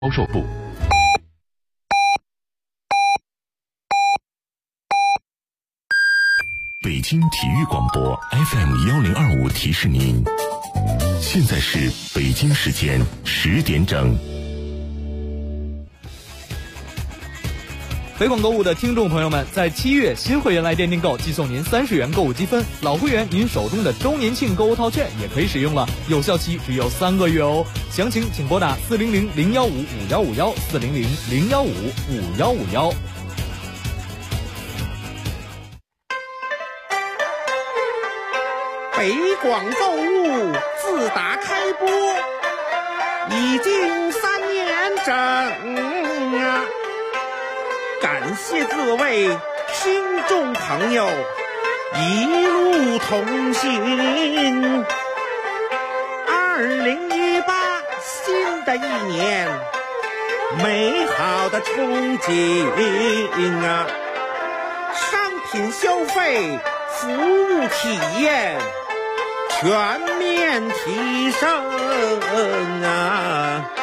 销售部。北京体育广播 FM1025提示您，现在是北京时间10点整。 北广购物的听众朋友们，在7月新会员来店订购，即送您30元购物积分；老会员您手中的周年庆购物套券也可以使用了，有效期只有3个月哦。详情请拨打400-015-5151 400-015-5151。 北广购物自打开播已经3年整啊，感谢各位听众朋友一路同行。2018新的一年，美好的憧憬啊，商品消费、服务体验全面提升啊！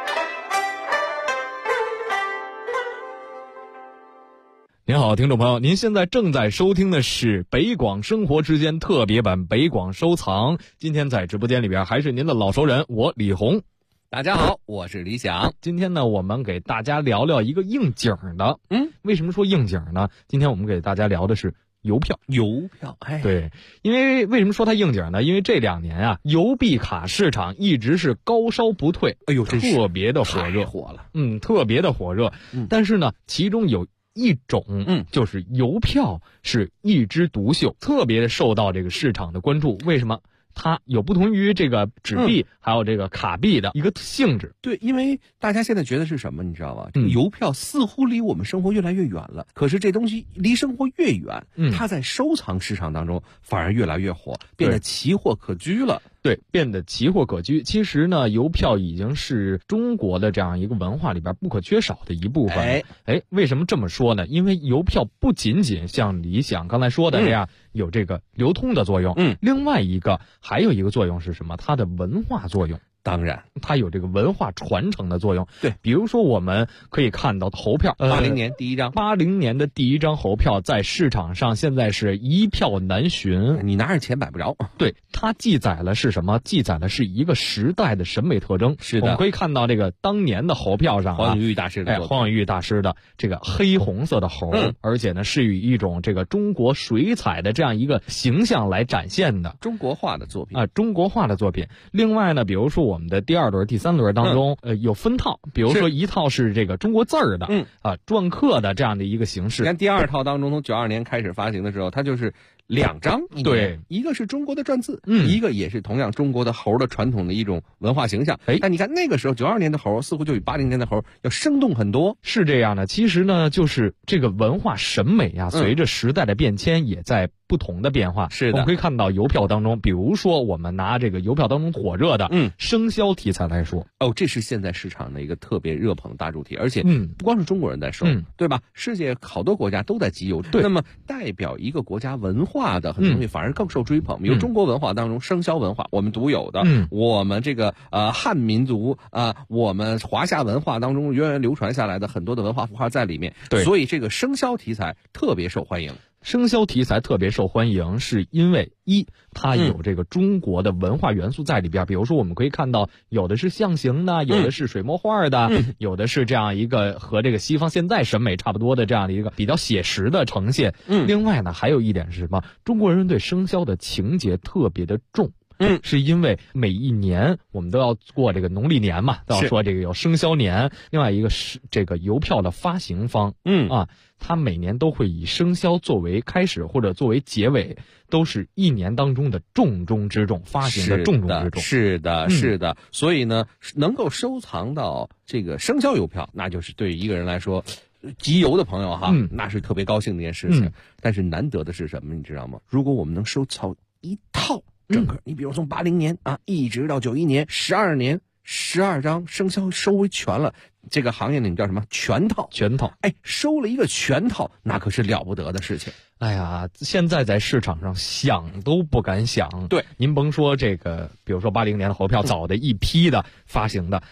您好，听众朋友，您现在正在收听的是北广生活之间特别版北广收藏。今天在直播间里边还是您的老熟人，我李红。 大家好，我是李想。 今天呢，我们给大家聊聊一个应景的。为什么说应景呢？今天我们给大家聊的是邮票。 哎， 对，因为为什么说它应景呢？因为这2年啊，邮币卡市场一直是高烧不退， 哎呦， 特别的火热， 火了， 特别的火热。但是呢，其中有一种，就是邮票是一枝独秀，特别受到这个市场的关注。为什么？它有不同于这个纸币还有这个卡币的一个性质。 对，因为大家现在觉得是什么，你知道吧？这个邮票似乎离我们生活越来越远了，可是这东西离生活越远，它在收藏市场当中反而越来越火，变得奇货可居了。 对，变得奇货可居。其实呢，邮票已经是中国的这样一个文化里边不可缺少的一部分。为什么这么说呢？因为邮票不仅仅像李想刚才说的这样有这个流通的作用，另外还有一个作用是什么？它的文化作用。 当然， 它有这个文化传承的作用。 对， 比如说我们可以看到猴票 ，80年第一张 ，80年的第一张猴票在市场上现在是一票难寻， 你拿着钱买不着。 对，它记载了是什么？记载的是一个时代的审美特征。 是的， 我们可以看到这个当年的猴票上黄永玉大师的黄永玉大师的这个黑红色的猴，而且呢是以一种这个中国水彩的这样一个形象来展现的中国画的作品中国画的作品。另外呢，比如说我们的第2轮、第3轮当中，有分套，比如说一套是这个中国字儿的，篆刻的这样的一个形式。 你看第2套当中，从92年开始发行的时候，它就是2张， 对， 一个是中国的篆字，一个也是同样中国的猴的传统的一种文化形象。但你看那个时候92年的猴似乎就比80年的猴要生动很多。 是这样的，其实呢，就是这个文化审美啊，随着时代的变迁也在不同的变化。 是的， 我们可以看到邮票当中，比如说我们拿这个邮票当中火热的生肖题材来说， 这是现在市场的一个特别热捧的大主题，而且不光是中国人在收，对吧？世界好多国家都在集邮。 对， 那么代表一个国家文化的很多东西反而更受追捧。比如中国文化当中生肖文化，我们独有的，我们这个汉民族我们华夏文化当中源远流传下来的很多的文化符号在里面。 对， 所以这个生肖题材特别受欢迎。 生肖题材特别受欢迎，是因为它有这个中国的文化元素在里边。比如说我们可以看到有的是象形的，有的是水墨画的，有的是这样一个和这个西方现在审美差不多的这样的一个比较写实的呈现。另外呢，还有一点是什么？中国人对生肖的情节特别的重。是因为每一年我们都要过这个农历年嘛，都要说这个有生肖年。另外一个是这个邮票的发行方，它每年都会以生肖作为开始或者作为结尾，都是一年当中的重中之重，发行的重中之重。 是的，是的。所以呢，能够收藏到这个生肖邮票，那就是对于一个人来说，集邮的朋友哈，那是特别高兴的一件事情。但是难得的是什么，你知道吗？如果我们能收藏一套整个，你比如从80年一直到91年12年12张生肖收为全了，这个行业里叫什么？全套。收了一个全套，那可是了不得的事情。 哎呀，现在在市场上想都不敢想。 对， 您甭说这个，比如说80年的猴票，早的一批的发行的。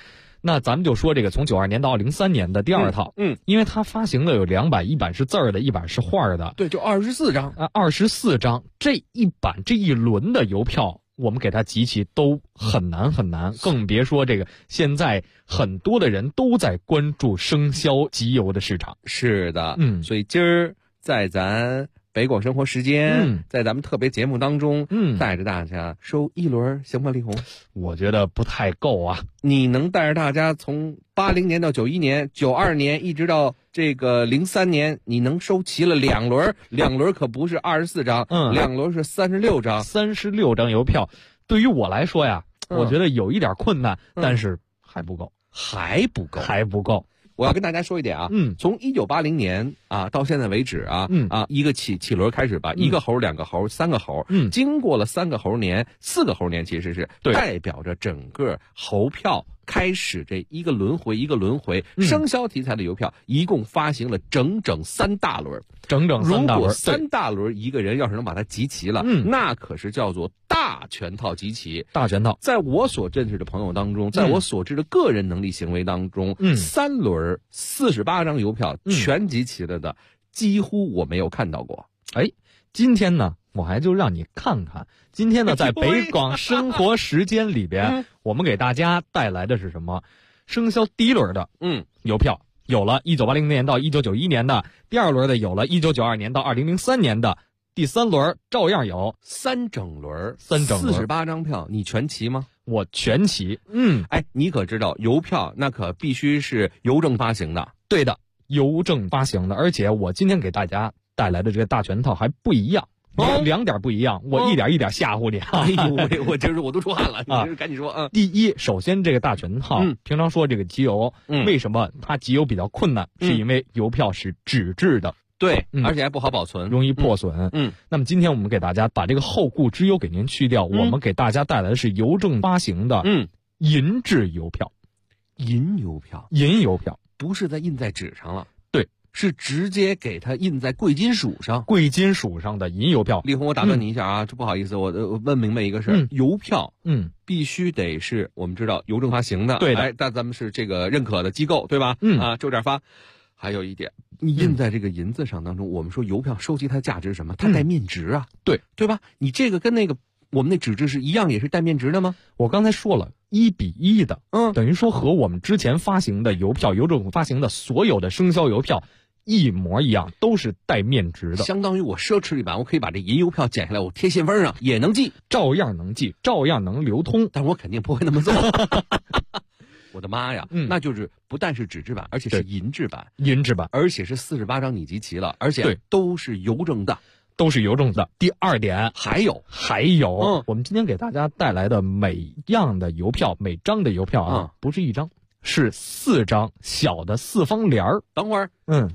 那咱们就说这个从92年到03年的第二套，因为它发行的有2版，一版是字儿的，一版是画的， 对，就24张啊，24张，这一版这一轮的邮票，我们给它集齐都很难很难，更别说这个现在很多的人都在关注生肖集邮的市场。 是的，所以今儿在咱北广生活时间，在咱们特别节目当中，带着大家收一轮行吗？李红， 我觉得不太够啊。 你能带着大家从80年到91年、92年一直到这个03年，你能收齐了2轮，2轮可不是24张，2轮是36张 ，36张邮票。对于我来说呀，我觉得有一点困难，但是还不够， 还不够。我要跟大家说一点啊，从1980年啊到现在为止啊，一个起轮开始吧，一个猴、2个猴、3个猴，经过了3个猴年、4个猴年，其实是代表着整个猴票开始这一个轮回，生肖题材的邮票一共发行了整整3大轮， 整3大轮。 如果3大轮一个人要是能把它集齐了，那可是叫做大全套集齐。 大全套， 在我所认识的朋友当中，在我所知的个人能力行为当中，3轮48张邮票全集齐了的，几乎我没有看到过。 今天呢，我还就让你看看。今天呢，在北广生活时间里边，我们给大家带来的是什么？生肖第一轮的邮票有了1980年到1991年的，第二轮的有了1992年到2003年的，第3轮照样有 3整轮48张票，你全齐吗？ 我全齐。 你可知道邮票那可必须是邮政发行的？ 对的，邮政发行的。而且我今天给大家带来的这个大全套还不一样。2点不一样，我一点一点吓唬你。 哎呦，我今儿我都出汗了，你赶紧说。 第一，首先这个大全套，平常说这个集邮，为什么它集邮比较困难？是因为邮票是纸质的， 对，而且还不好保存， 容易破损。那么今天我们给大家把这个后顾之忧给您去掉，我们给大家带来的是邮政发行的银质邮票。 银邮票不是在印在纸上了。是直接给它印在贵金属上的银邮票。李红，我打断你一下啊，这不好意思，我问明白一个事儿，邮票必须得是我们知道邮政发行的， 对的， 但咱们是这个认可的机构，对吧？就这儿发。还有一点，你印在这个银子上当中，我们说邮票收集它的价值是什么？它带面值啊，对吧？你这个跟那个我们那纸质是一样，也是带面值的吗？ 我刚才说了，1比1的，等于说和我们之前发行的邮票，邮政发行的所有的生肖邮票一模一样，都是带面值的， 相当于我奢侈一版，我可以把这银邮票剪下来，我贴信封上也能寄， 照样能寄，照样能流通， 但我肯定不会那么做。我的妈呀，那就是不但是纸质版，而且是银质版，而且是48张你集齐了，而且都是邮政的。 第二点， 还有， 我们今天给大家带来的每样的邮票，每张的邮票啊，不是1张，是4张小的4方联儿。 等会儿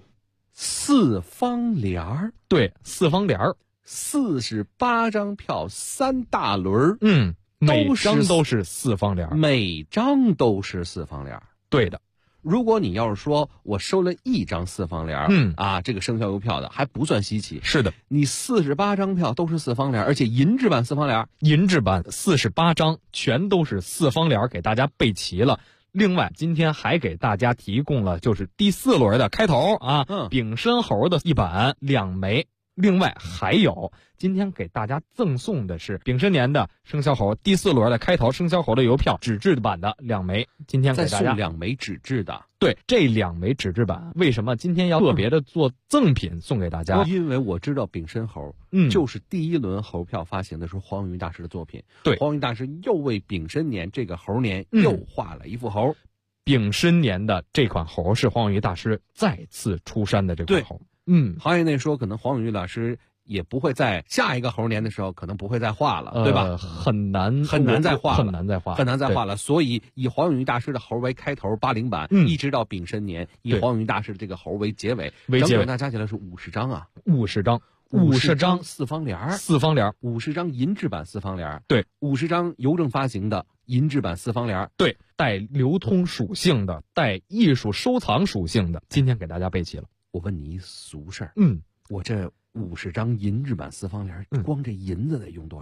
，4方联儿， 对，4方联儿 ，48张票3大轮， 每张都是4方联儿， 每张都是4方联儿， 对的。 如果你要是说我收了1张4方联儿，这个生肖邮票的还不算稀奇。 是的， 你48张票都是4方联儿，而且银质版4方联儿， 银质版48张全都是4方联儿，给大家备齐了。另外，今天还给大家提供了就是第4轮的开头丙申猴的1版2枚。另外还有，今天给大家赠送的是丙申年的生肖猴第4轮的开头生肖猴的邮票，纸质版的2枚。今天给大家再送2枚纸质的。 对，这2枚纸质版为什么今天要特别的做赠品送给大家？ 因为我知道丙申猴，就是第1轮猴票发行的时候黄永玉大师的作品。 对， 黄永玉大师又为丙申年这个猴年又画了一副猴。 丙申年的这款猴是黄永玉大师再次出山的这款猴。 行业内说可能黄永玉老师也不会在下一个猴年的时候可能不会再画了，对吧？ 很难再画了。 所以以黄永玉大师的猴为开头80版，一直到丙申年，以黄永玉大师的这个猴为结尾，整整那加起来是50张啊 ，50张 4方联儿，50张银质版4方联儿， 对 ，50张邮政发行的银质版4方联儿， 对，带流通属性的，带艺术收藏属性的，今天给大家备齐了。 我问你一俗事儿，我这50张银质版4方联，光这银子得用多少？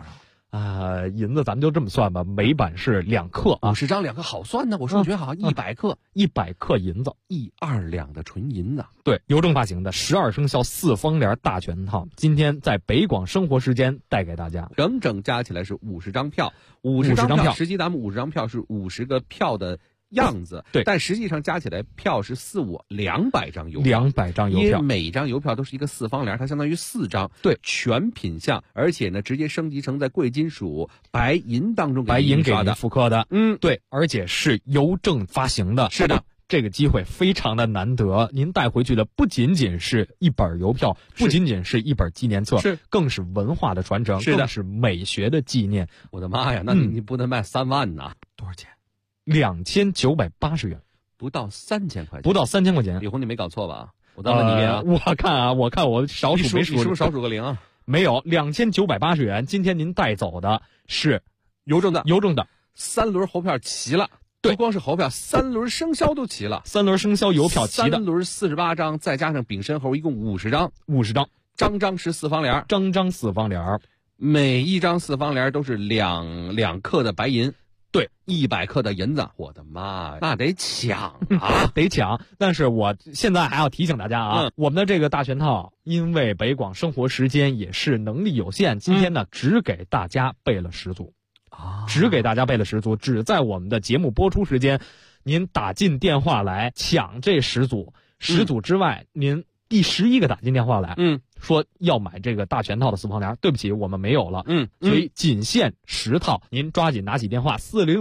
银子咱们就这么算吧，每版是2克啊 ，50张2克好算呢。我数学好，100克 ，100克银子 ，1-2两的纯银子。 对，邮政发行的12生肖4方联大全套，今天在北广生活时间带给大家， 整整加起来是50张票，50张票。实际咱们50张票是50个票的样子， 对， 但实际上加起来票是200张邮票 ，200张邮票， 因为每张邮票都是一个4方联，它相当于4张， 对， 全品项，而且呢，直接升级成在贵金属白银当中白银给您复刻的，对，而且是邮政发行的， 是的。 这个机会非常的难得，您带回去的不仅仅是一本邮票，不仅仅是一本纪念册，更是文化的传承，更是美学的纪念。 我的妈呀，那你不能卖3万呐？多少钱 ？2980元， 不到3000块钱， 不到3000块钱。 李红，你没搞错吧？我再问你一遍啊！ 我看我少数没数， 你是不是少数个零啊？ 没有，2980元。今天您带走的是邮政的3轮猴票齐了。 对， 不光是猴票，3轮生肖都齐了 ，3轮生肖邮票齐的 ，3轮48张，再加上丙申猴，一共50张 ，50张， 张是4方联， 张4方联， 每一张4方联都是2克的白银， 对 ，100克的银子，我的妈呀，那得抢啊， 得抢！但是我现在还要提醒大家啊，我们的这个大全套，因为北广生活时间也是能力有限，今天呢只给大家备了10组。只给大家备了10组，只在我们的节目播出时间，您打进电话来抢这10组，10组之外，您第11个打进电话来，说要买这个大全套的4方联，对不起，我们没有了，所以仅限10套，您抓紧拿起电话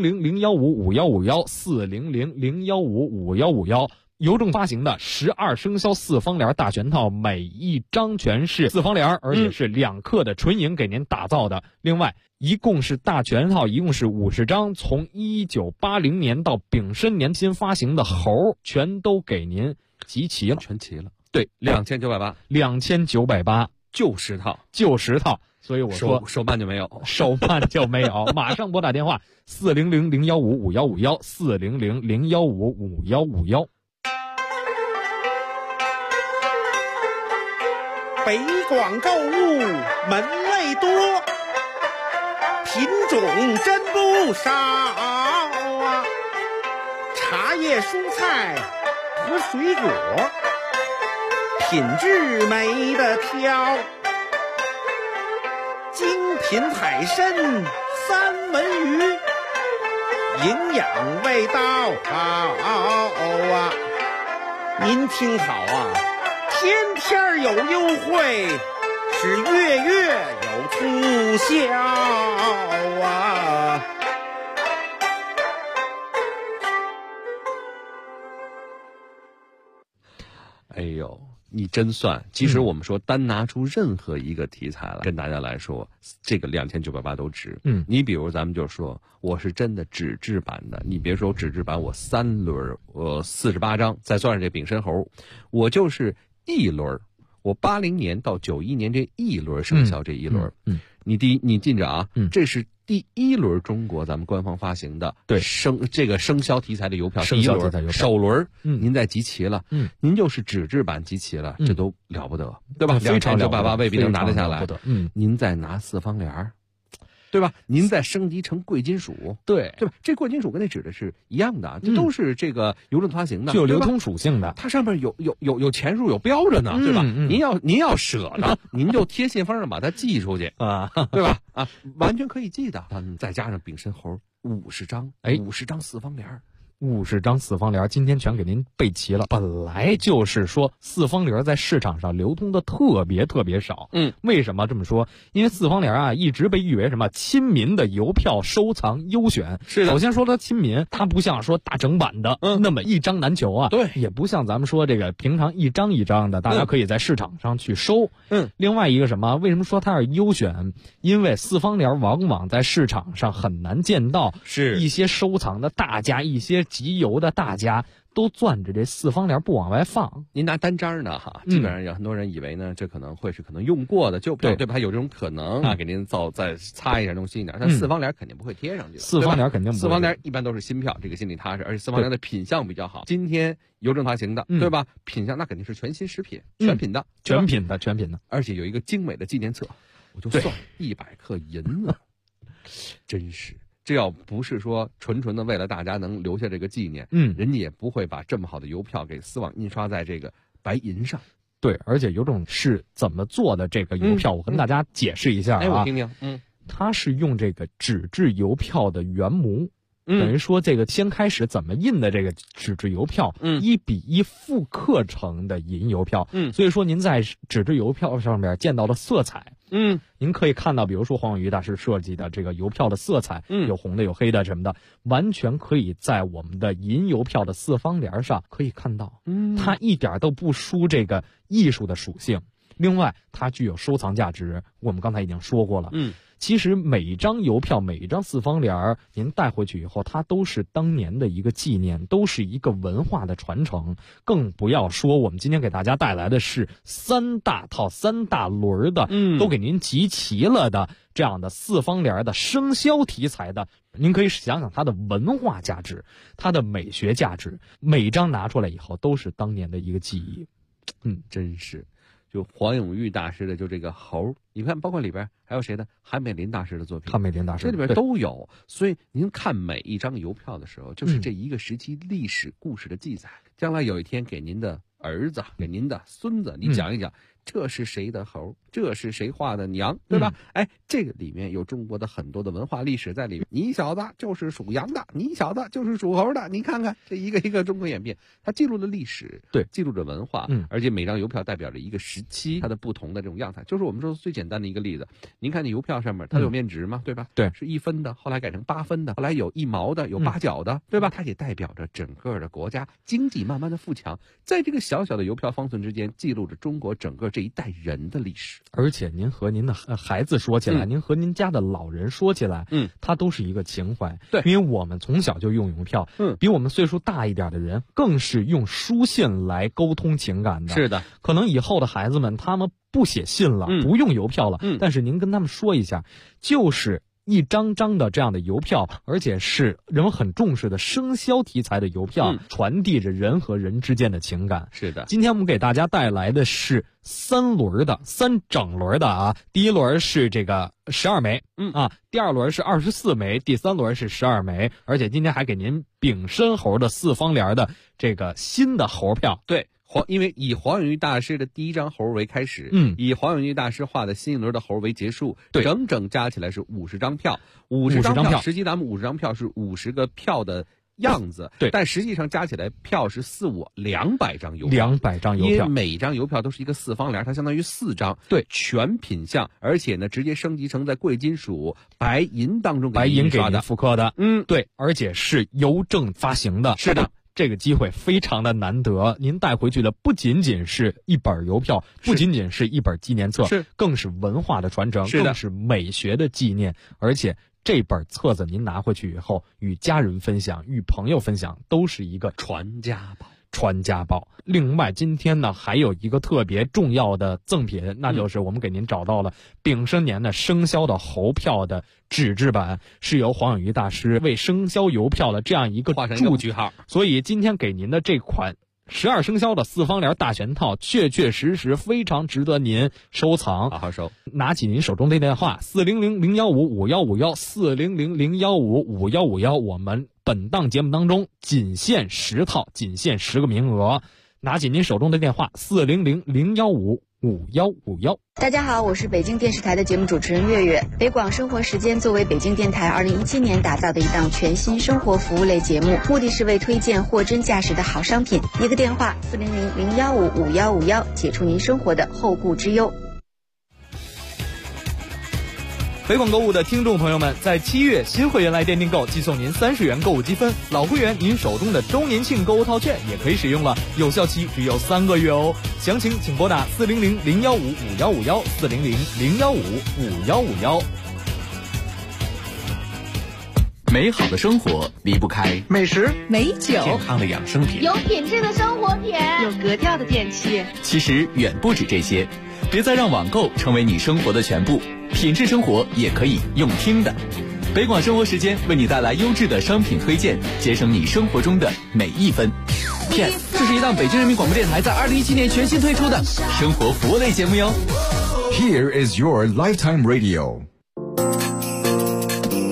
400-015-5151，400-015-5151。邮政发行的12生肖4方联大全套，每一张全是4方联，而且是2克的纯银给您打造的。另外，一共是大全套，一共是50张，从1980年到丙申年新发行的猴，全都给您集齐了， 全齐了。 对 ，2980，就10套， 所以我说手办就没有， 马上拨打电话400-015-5151，400-015-5151。 北广购物门类多，品种真不少啊！茶叶、蔬菜和水果，品质没得挑。精品海参、三文鱼，营养味道好啊！您听好啊！天天有优惠，是月月有促销啊！ 哎呦，你真算！其实我们说单拿出任何一个题材来跟大家来说，这个2980都值。你比如咱们就说，我是真的纸质版的，你别说纸质版，我3轮48张，再算上这丙申猴，我就是1轮，我80年到91年这1轮生肖这1轮，你记着啊，这是第1轮中国咱们官方发行的这个生肖题材的邮票，第1轮首轮，您再集齐了，您就是纸质版集齐了，这都了不得，对吧？2980未必能拿得下来，您再拿4方联，对吧？您再升级成贵金属， 对吧？这贵金属跟那纸的是一样的，这都是这个邮政发行的， 具有流通属性的。 它上面有钱数有标着呢，对吧？您要舍得，您就贴信封上把它寄出去啊，对吧？完全可以寄的。再加上丙申猴50张，50张4方联。 50张4方联，今天全给您备齐了。本来就是说4方联在市场上流通的特别少。为什么这么说？因为4方联啊，一直被誉为什么亲民的邮票收藏优选。 是的。 首先说它亲民，它不像说大整版的那么一张难求啊。 对。 也不像咱们说这个平常一张一张的，大家可以在市场上去收。另外一个什么？为什么说它是优选？因为4方联往往在市场上很难见到， 是一些收藏的大家，一些集邮的大家都攥着这4方联不往外放。 您拿单张呢基本上有很多人以为呢，这可能会是用过的旧票，对吧？有这种可能给您再擦一下，弄新一点。但4方联肯定不会贴上去 ，4方联肯定不会。 4方联一般都是新票，这个心里踏实，而且4方联的品相比较好。今天邮政发行的，对吧？品相那肯定是全新食品，全品的， 全品的， 而且有一个精美的纪念册，我就算100克银子。 真是。这要不是说纯纯的为了大家能留下这个纪念，人家也不会把这么好的邮票给丝网印刷在这个白银上。 对，而且有种是怎么做的这个邮票，我跟大家解释一下啊。 我听听。 它是用这个纸质邮票的原模。等于说这个先开始怎么印的这个纸质邮票，1比1复刻成的银邮票，所以说您在纸质邮票上面见到的色彩，您可以看到，比如说黄永玉大师设计的这个邮票的色彩，有红的有黑的什么的，完全可以在我们的银邮票的四方联上可以看到，它一点都不输这个艺术的属性。另外，它具有收藏价值，我们刚才已经说过了。其实每一张邮票，每一张四方联您带回去以后，它都是当年的一个纪念，都是一个文化的传承。更不要说我们今天给大家带来的是3大套、3大轮的，都给您集齐了的这样的四方联的生肖题材的。您可以想想它的文化价值，它的美学价值，每一张拿出来以后都是当年的一个记忆。 真是。就黄永玉大师的就这个猴，你看包括里边还有谁的韩美林大师的作品， 韩美林大师这里边都有。所以您看每一张邮票的时候，就是这一个时期历史故事的记载。将来有一天给您的儿子、给您的孙子，你讲一讲，这是谁的猴，这是谁画的娘，对吧？这个里面有中国的很多的文化历史在里面。你小子就是属羊的，你小子就是属猴的，你看看这一个一个中国演变，它记录了历史， 对， 记录着文化，而且每张邮票代表着一个时期它的不同的这种样态。就是我们说最简单的一个例子，您看那邮票上面它有面值嘛，对吧？ 对， 是1分的，后来改成8分的，后来有1毛的，有8角的，对吧？它也代表着整个的国家经济慢慢的富强，在这个小小的邮票方寸之间，记录着中国整个这一代人的历史。 而且您和您的孩子说起来，您和您家的老人说起来，它都是一个情怀。 对， 因为我们从小就用邮票，比我们岁数大一点的人更是用书信来沟通情感的。 是的， 可能以后的孩子们他们不写信了，不用邮票了，但是您跟他们说一下，就是一张张的这样的邮票，而且是人们很重视的生肖题材的邮票，传递着人和人之间的情感。 是的， 今天我们给大家带来的是3整轮的啊。第一轮是这个12枚，第二轮是24枚，第三轮是12枚，而且今天还给您丙申猴的四方联的这个新的猴票。 对。因为以黄永玉大师的第一张猴为开始，以黄永玉大师画的新一轮的猴为结束，整整加起来是50张票，50张票。实际咱们50张票是50个票的样子， 对， 但实际上加起来票是200张邮票 ，200张邮票， 因为每张邮票都是一个四方联，它相当于4张， 对， 全品相，而且呢直接升级成在贵金属白银当中白银给您复刻的，对，而且是邮政发行的， 是的。 这个机会非常的难得，您带回去的不仅仅是一本邮票，不仅仅是一本纪念册，更是文化的传承，更是美学的纪念。而且这本册子您拿回去以后，与家人分享，与朋友分享，都是一个传家宝。另外今天呢还有一个特别重要的赠品，那就是我们给您找到了丙申年的生肖的猴票的纸质版，是由黄永玉大师为生肖邮票的这样一个画上一个句号。 所以今天给您的这款12生肖的四方联大全套，确确实实非常值得您收藏， 好好收。 拿起您手中的电话400-015-5151 400-015-5151，我们本档节目当中仅限10套，仅限10个名额。拿起您手中的电话400-015-5151。 大家好，我是北京电视台的节目主持人月月。北广生活时间作为北京电台2017年打造的一档全新生活服务类节目，目的是为推荐货真价实的好商品。一个电话400-015-5151，解除您生活的后顾之忧。 北广购物的听众朋友们，在7月新会员来电订购，既送您30元购物积分，老会员您手中的周年庆购物套券也可以使用了，有效期只有3个月哦。详情请拨打400-015-5151 400-015-5151。 美好的生活离不开美食、 美酒、 健康的养生品， 有品质的生活品， 有格调的电器。 其实远不止这些，别再让网购成为你生活的全部，品质生活也可以用听的。北广生活时间为你带来优质的商品推荐，节省你生活中的每一分。PS， 这是一档北京人民广播电台在2017年全新推出的生活服务类节目哟。 Here is your lifetime radio。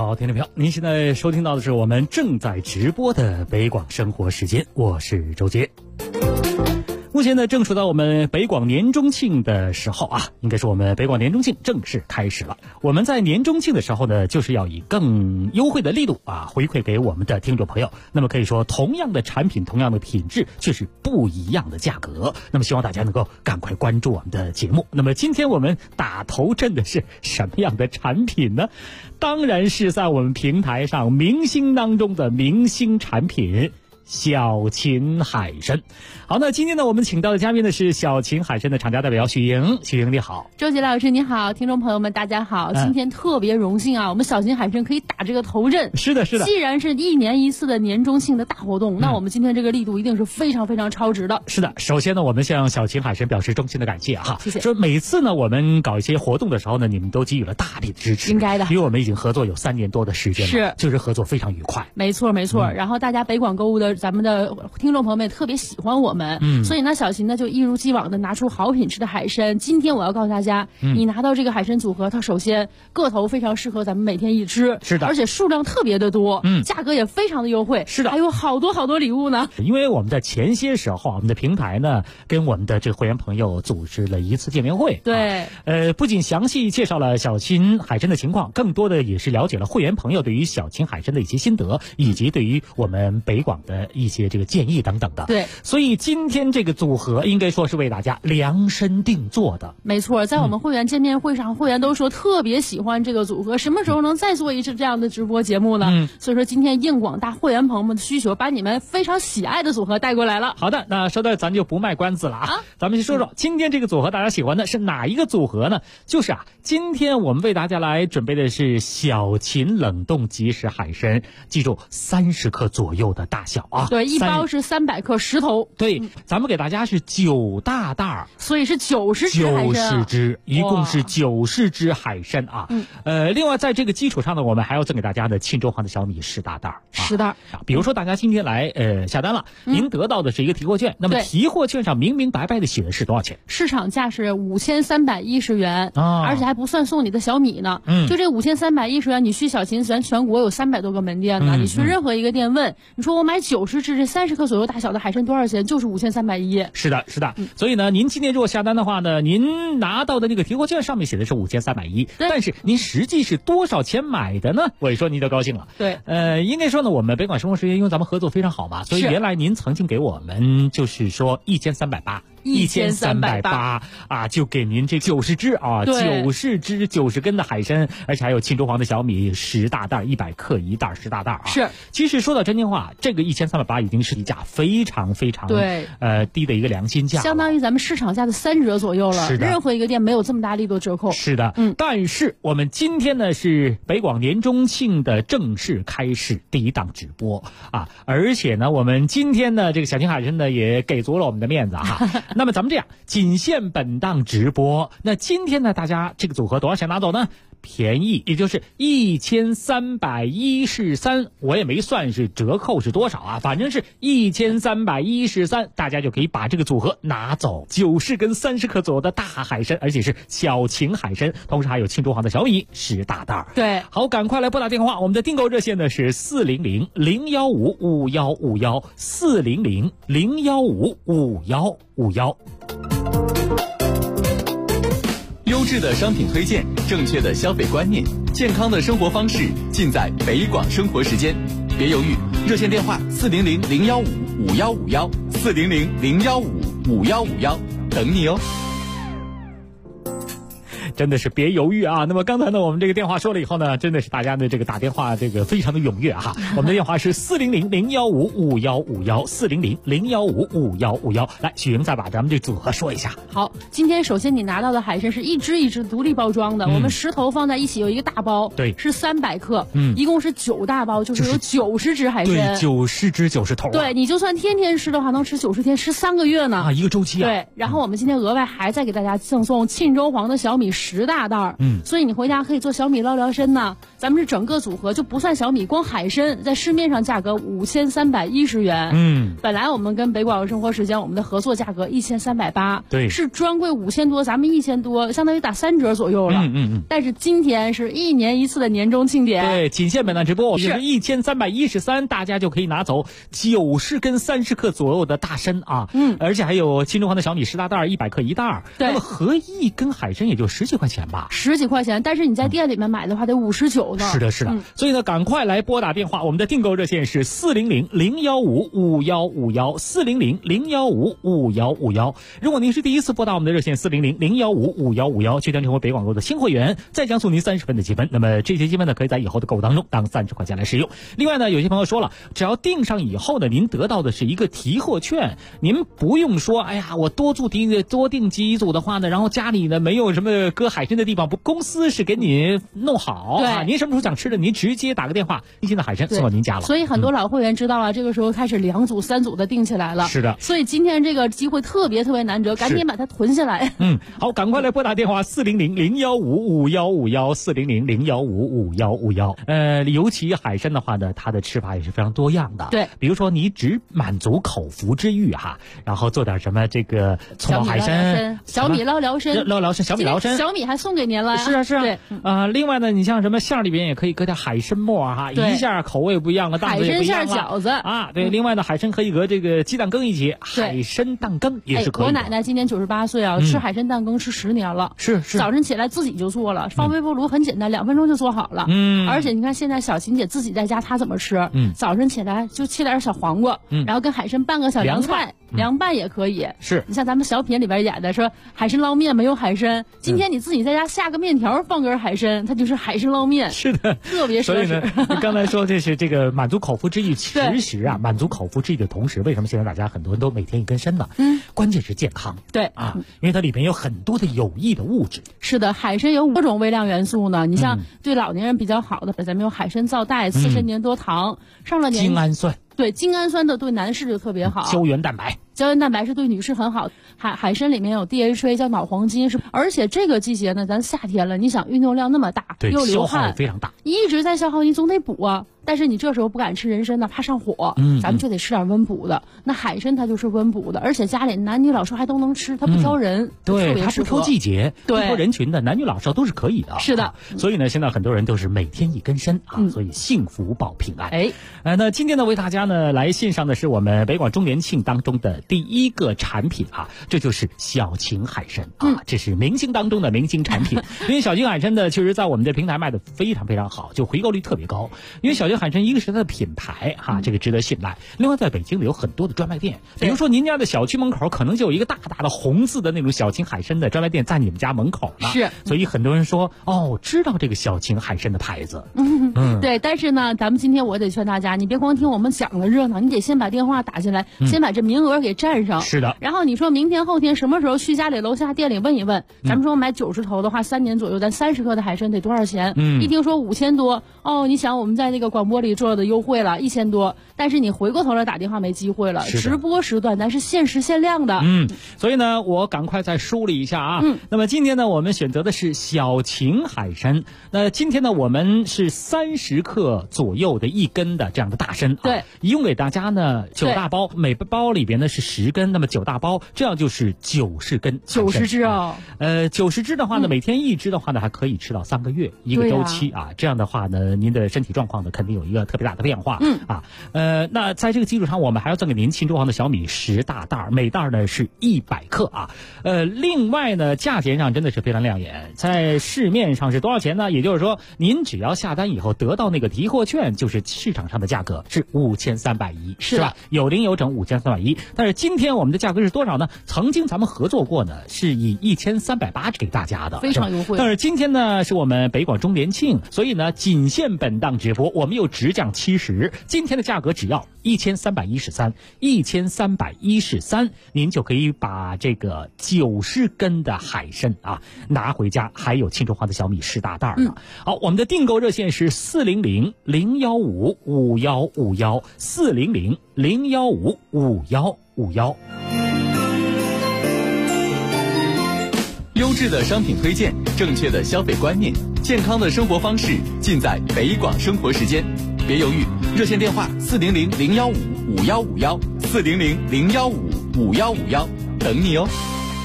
好，听众朋友，您现在收听到的是我们正在直播的北广生活时间，我是周杰。目前呢，正处到我们北广年中庆的时候啊，应该说我们北广年中庆正式开始了。我们在年中庆的时候呢，就是要以更优惠的力度啊，回馈给我们的听众朋友。那么可以说，同样的产品，同样的品质，却是不一样的价格。那么希望大家能够赶快关注我们的节目。那么今天我们打头阵的是什么样的产品呢？当然是在我们平台上明星当中的明星产品。小秦海参。好，那今天呢，我们请到的嘉宾呢是小秦海参的厂家代表许莹。许莹你好。 周杰老师你好，听众朋友们大家好。今天特别荣幸啊，我们小秦海参可以打这个头阵。 是的，是的。 既然是1年1次的年中庆的大活动，那我们今天这个力度一定是非常非常超值的。 是的，首先呢，我们向小秦海参表示衷心的感谢哈。 谢谢。 说每次呢，我们搞一些活动的时候呢，你们都给予了大力的支持。 应该的。 因为我们已经合作有3年多的时间了。 是。 就是合作非常愉快。 没错，没错。然后大家北广购物的咱们的听众朋友们也特别喜欢我们，所以呢，小秦呢就一如既往的拿出好品质的海参。今天我要告诉大家，你拿到这个海参组合，它首先个头非常适合咱们每天一吃， 是的， 而且数量特别的多，价格也非常的优惠， 是的， 还有好多好多礼物呢。 因为我们在前些时候，我们的平台呢跟我们的这个会员朋友组织了一次见面会， 对， 不仅详细介绍了小秦海参的情况，更多的也是了解了会员朋友对于小秦海参的一些心得，以及对于我们北广的一些这个建议等等的。 对， 所以今天这个组合应该说是为大家量身定做的。 没错，在我们会员见面会上，会员都说特别喜欢这个组合，什么时候能再做一次这样的直播节目呢？所以说今天应广大会员朋友们的需求，把你们非常喜爱的组合带过来了。 好的，那说到咱就不卖关子了啊，咱们先说说今天这个组合大家喜欢的是哪一个组合呢？就是今天我们为大家来准备的是小秦冷冻即食海参，记住30克左右的大小啊。 对，一包是300克10头。 对，咱们给大家是9大袋， 所以是90只海参 ，90只，一共是90只海参啊。另外在这个基础上呢，我们还要赠给大家的庆州行的小米10大袋 ，10袋。 比如说大家今天来下单了，您得到的是一个提货券，那么提货券上明明白白的写的是多少钱？ 市场价是5310元，而且还不算送你的小米呢。就这5310元，你去小秦咱全国有300多个门店呢，你去任何一个店问，你说我买90只这30克左右大小的海参多少钱？就是5310。 是的，是的。所以呢，您今天如果下单的话呢，您拿到的那个提货券上面写的是5310，但是您实际是多少钱买的呢？我一说您就高兴了。 对， 应该说呢，我们北广生活时间因为咱们合作非常好嘛，所以原来您曾经给我们就是说1380啊，就给您这90只啊，90只90根的海参，而且还有庆州黄的小米10大袋，100克一袋10大袋啊。 是， 其实说到真心话，这个1380已经是一价非常非常低的一个良心价， 相当于咱们市场价的3折左右了。 是的， 任何一个店没有这么大力度折扣。 是的，但是我们今天呢是北广年中庆的正式开始第一档直播啊，而且呢我们今天呢这个小秦海参呢也给足了我们的面子哈。那么咱们这样，仅限本档直播。那今天呢大家这个组合多少钱拿走呢？便宜，也就是1313，我也没算是折扣是多少啊，反正是1313，大家就可以把这个组合拿走，90根30克左右的大海参，而且是小秦海参，同时还有庆州行的小米10大袋。 对， 好，赶快来拨打电话，我们的订购热线呢是400-015-5151，400-015-5151。 优质的商品推荐，正确的消费观念，健康的生活方式，尽在北广生活时间。别犹豫，热线电话400-015-5151，400-015-5151，等你哦。 真的是别犹豫啊！那么刚才呢，我们这个电话说了以后呢，真的是大家的这个打电话这个非常的踊跃哈。我们的电话是400-015-5151，400-015-5151。来，许莹再把咱们这组合说一下。 好，今天首先你拿到的海参是一只一只独立包装的，我们10头放在一起有一个大包， 对， 是300克，一共是9大包，就是有90只海参， 对，90只90头。 对，你就算天天吃的话，能吃90天，吃3个月呢啊，一个周期啊。 对，然后我们今天额外还再给大家赠送庆州黄的小米 10大袋，所以你回家可以做小米捞聊参呢。咱们是整个组合就不算小米，光海参在市面上价格5310元。本来我们跟北广生活时间我们的合作价格1380， 对， 是专柜5000多，咱们1000多，相当于打3折左右了。但是今天是1年1次的年终庆典， 对，仅限本档直播，是1313，大家就可以拿走90根30克左右的大参啊，而且还有青州黄的小米10大袋100克1袋， 对， 那么合一根海参也就10几块钱吧 ，10几块钱，但是你在店里面买的话得59呢。 是的，是的，所以呢，赶快来拨打电话，我们的订购热线是400-015-5151，400-015-5151。如果您是第一次拨打我们的热线400-015-5151，就将成为北广购的新会员，再将送您30分的积分。那么这些积分呢，可以在以后的购物当中当30块钱来使用。另外呢，有些朋友说了，只要订上以后呢，您得到的是一个提货券，您不用说，哎呀，我多订几组的话呢，然后家里呢没有什么搁海参的地方，不，公司是给你弄好啊。您什么时候想吃的，您直接打个电话，新鲜的海参送到您家了。 所以很多老会员知道了，这个时候开始2组3组的订起来了。 是的， 所以今天这个机会特别难得，赶紧把它囤下来。 好，赶快来拨打电话400-015-5151，400-015-5151。尤其海参的话呢，它的吃法也是非常多样的。 对， 比如说你只满足口腹之欲哈，然后做点什么这个葱爆海参、 小米捞聊参、 小米捞参， 小米还送给您了。 是啊。 对， 另外呢，你像什么馅里边也可以搁点海参末哈，一下口味不一样了，档次也不一样了。 海参馅饺子啊，对。另外呢，海参可以和这个鸡蛋羹一起，海参蛋羹也是可以的。 我奶奶今年98岁啊，吃海参蛋羹吃10年了。 是。 早晨起来自己就做了，放微波炉很简单，2分钟就做好了。而且你看现在小琴姐自己在家，她怎么吃？早晨起来就切点小黄瓜，然后跟海参拌个小凉菜，凉拌也可以。 是。 你像咱们小品里边演的说海参捞面没有海参，今天你自己在家下个面条放根海参，它就是海参捞面。 是的， 特别奢侈。 所以呢，你刚才说这是这个满足口腹之欲，其实啊，满足口腹之欲的同时，为什么现在大家很多人都每天一根参呢？关键是健康。 对啊，因为它里面有很多的有益的物质。 是的，海参有5种微量元素呢。你像对老年人比较好的，咱们有海参皂苷、刺参粘多糖，上了年精氨酸。 对，精氨酸的对男士就特别好。 胶原蛋白是对女士很好。海参里面有 DHA 叫脑黄金，而且这个季节呢，咱夏天了，你想运动量那么大，又流汗， 消耗非常大， 你一直在消耗，你总得补啊。但是你这时候不敢吃人参呢，怕上火，咱们就得吃点温补的。那海参它就是温补的，而且家里男女老少还都能吃，它不挑人， 对，它不挑季节，不挑人群的，男女老少都是可以的。 是的， 所以呢，现在很多人都是每天一根参啊，所以幸福保平安。那今天呢，为大家呢来献上的是我们北广周年庆当中的第一个产品啊，这就是小秦海参啊，这是明星当中的明星产品。因为小秦海参呢，确实在我们的平台卖的非常非常好，就回购率特别高。因为小秦海参一个是它的品牌哈，这个值得信赖。另外，在北京里有很多的专卖店，比如说您家的小区门口可能就有一个大大的红字的那种小秦海参的专卖店在你们家门口呢。 是， 所以很多人说知道这个小秦海参的牌子。 对，但是呢，咱们今天我得劝大家，你别光听我们讲个热闹，你得先把电话打进来，先把这名额给占上。 是的。 然后你说明天后天什么时候去家里楼下店里问一问，咱们说买90头的话，3年左右，咱30克的海参得多少钱？一听说5000多，你想我们在那个广播里做的优惠了1000多，但是你回过头来打电话没机会了。直播时段咱是限时限量的。 所以呢，我赶快再梳理一下啊。那么今天呢，我们选择的是小秦海参。那今天呢，我们是30克左右的一根的这样的大参。 对， 一共给大家呢9大包，每包里边呢是10根，那么9大包，这样就是90根。 90只啊 ！90只的话呢，每天1只的话呢，还可以吃到3个月一个周期啊。这样的话呢，您的身体状况呢，肯定有一个特别大的变化。那在这个基础上，我们还要赠给您秦州黄的小米10大袋，每袋呢是100克啊。另外呢，价钱上真的是非常亮眼，在市面上是多少钱呢？也就是说，您只要下单以后得到那个提货券，就是市场上的价格是5310，是吧？有零有整5310。但是今天我们的价格是多少呢？曾经咱们合作过呢，是以1380给大家的， 非常优惠。 但是今天呢，是我们北广周年庆，所以呢，仅限本档直播，我们又直降70，今天的价格只要1313，您就可以把这个90根的海参啊拿回家，还有秦州黄的小米10大袋呢。好，我们的订购热线是 6 优质的商品推荐，正确的消费观念，健康的生活方式，尽在北广生活时间。别犹豫，热线电话400-015-5151，400-015-5151，等你哦。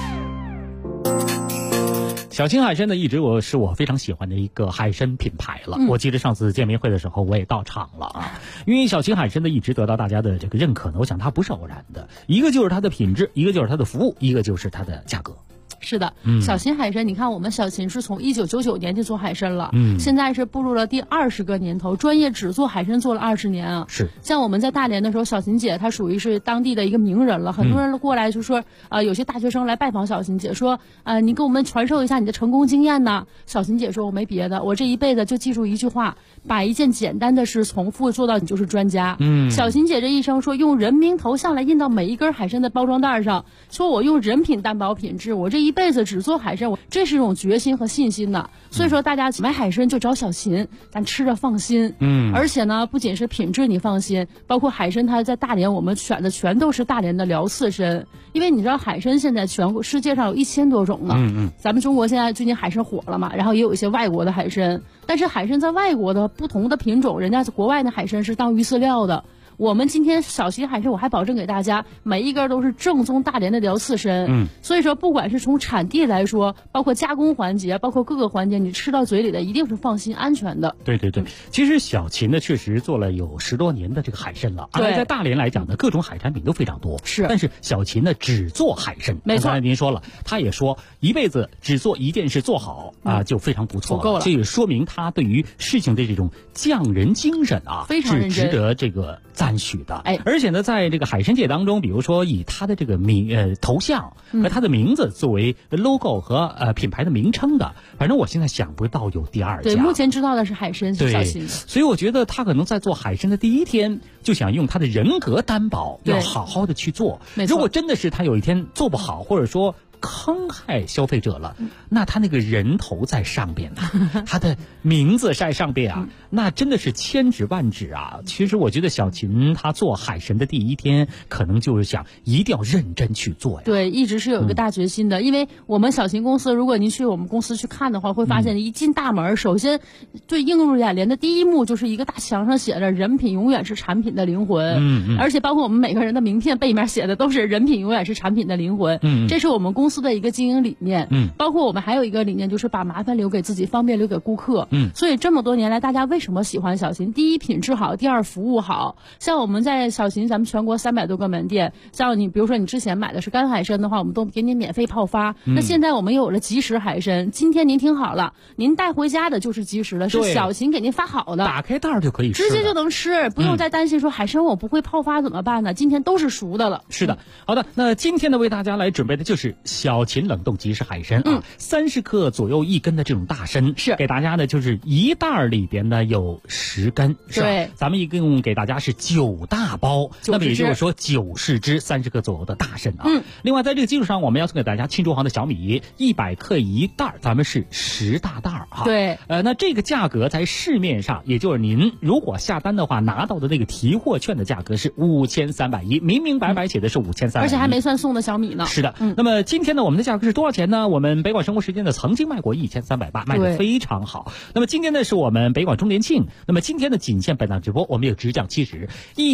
小秦海参呢，一直是我非常喜欢的一个海参品牌了。我记得上次见面会的时候，我也到场了啊。因为小秦海参呢，一直得到大家的这个认可呢，我想它不是偶然的，一个就是它的品质，一个就是它的服务，一个就是它的价格。 是的，小秦海参，你看我们小秦是从1999年就做海参了，现在是步入了第20个年头，专业只做海参做了20年啊。 是， 像我们在大连的时候，小秦姐她属于是当地的一个名人了，很多人过来就说，有些大学生来拜访小秦姐，说，你给我们传授一下你的成功经验呢。小秦姐说，我没别的，我这一辈子就记住一句话，把一件简单的事重复做到你就是专家。小秦姐这一生说，用人名头像来印到每一根海参的包装袋上，说我用人品担保品质，我这一辈子只做海参，这是一种决心和信心的。所以说大家买海参就找小秦，咱吃着放心。而且呢，不仅是品质你放心，包括海参它在大连我们选的全都是大连的辽刺参，因为你知道海参现在全国世界上有1000多种呢。咱们中国现在最近海参火了嘛，然后也有一些外国的海参，但是海参在外国的不同的品种，人家国外的海参是当鱼饲料的。我们今天小秦海参，我还保证给大家每一根都是正宗大连的辽刺参。所以说不管是从产地来说，包括加工环节，包括各个环节，你吃到嘴里的一定是放心安全的。 对对对，其实小秦呢确实做了有10多年的这个海参了，而在大连来讲呢，各种海产品都非常多。 是， 但是小秦呢只做海参。 没错， 刚才您说了，他也说一辈子只做一件事做好就非常不错了， 足够了。 这也说明他对于事情的这种匠人精神非常认真， 是值得这个赞许的。而且呢，在这个海参界当中，比如说以他的这个头像和他的名字作为 logo 和品牌的名称的，反正我现在想不到有第二家。 对，目前知道的是海参是小秦的。 所以我觉得他可能在做海参的第一天就想用他的人格担保，要好好的去做。如果真的是他有一天做不好，或者说坑害消费者了，那他那个人头在上边呢，他的名字在上边啊，那真的是千指万指啊。其实我觉得小秦他做海参的第一天，可能就是想一定要认真去做呀。 对，一直是有一个大决心的。因为我们小秦公司，如果您去我们公司去看的话，会发现一进大门，首先最映入眼帘的第一幕就是一个大墙上写着"人品永远是产品的灵魂"，而且包括我们每个人的名片背面写的都是"人品永远是产品的灵魂"。这是我们公司的一个经营理念。包括我们还有一个理念，就是把麻烦留给自己，方便留给顾客。所以这么多年来，大家为什么喜欢小秦？第一，品质好；第二，服务好。像我们在小秦，咱们全国300多个门店，像你比如说你之前买的是干海参的话，我们都给你免费泡发。那现在我们又有了即食海参，今天您听好了，您带回家的就是即食的，是小秦给您发好的， 打开袋就可以吃， 直接就能吃，不用再担心说海参我不会泡发怎么办呢？今天都是熟的了。 是的，好的，那今天呢为大家来准备的就是小秦冷冻即食海参30克左右1根的这种大参，是给大家呢就是一袋里边呢有10根，是吧？ 对， 咱们一共给大家是9大包，那么也就是说90只30克左右的大参啊。另外在这个基础上，我们要送给大家青竹黄的小米100克一袋，咱们是10大袋哈。 对， 那这个价格在市面上，也就是您如果下单的话拿到的那个提货券的价格是5310，明明白白写的是5310， 而且还没算送的小米呢。 是的，那么今天呢，我们的价格是多少钱呢？我们北广生活时间呢曾经卖过1380，卖得非常好。那么今天呢是我们北广周年庆，那么今天的仅限本档直播，我们有直降70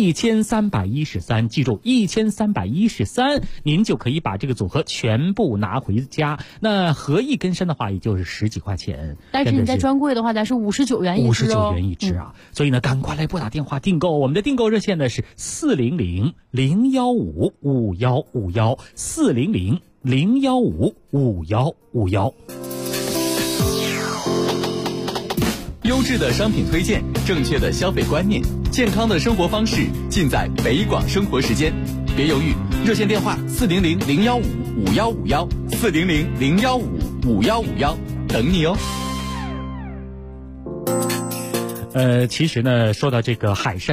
1313，记住1313，您就可以把这个组合全部拿回家。那合一根参的话，也就是10几块钱， 但是你在专柜的话，咱是59元一只 ，59元一只啊。所以呢，赶快来拨打电话订购，我们的订购热线呢是400-015-5151，400-015-5151。 优质的商品推荐，正确的消费观念，健康的生活方式，尽在北广生活时间。别犹豫，热线电话400-015-5151，400-015-5151，等你哦。 其实呢，说到这个海参呐，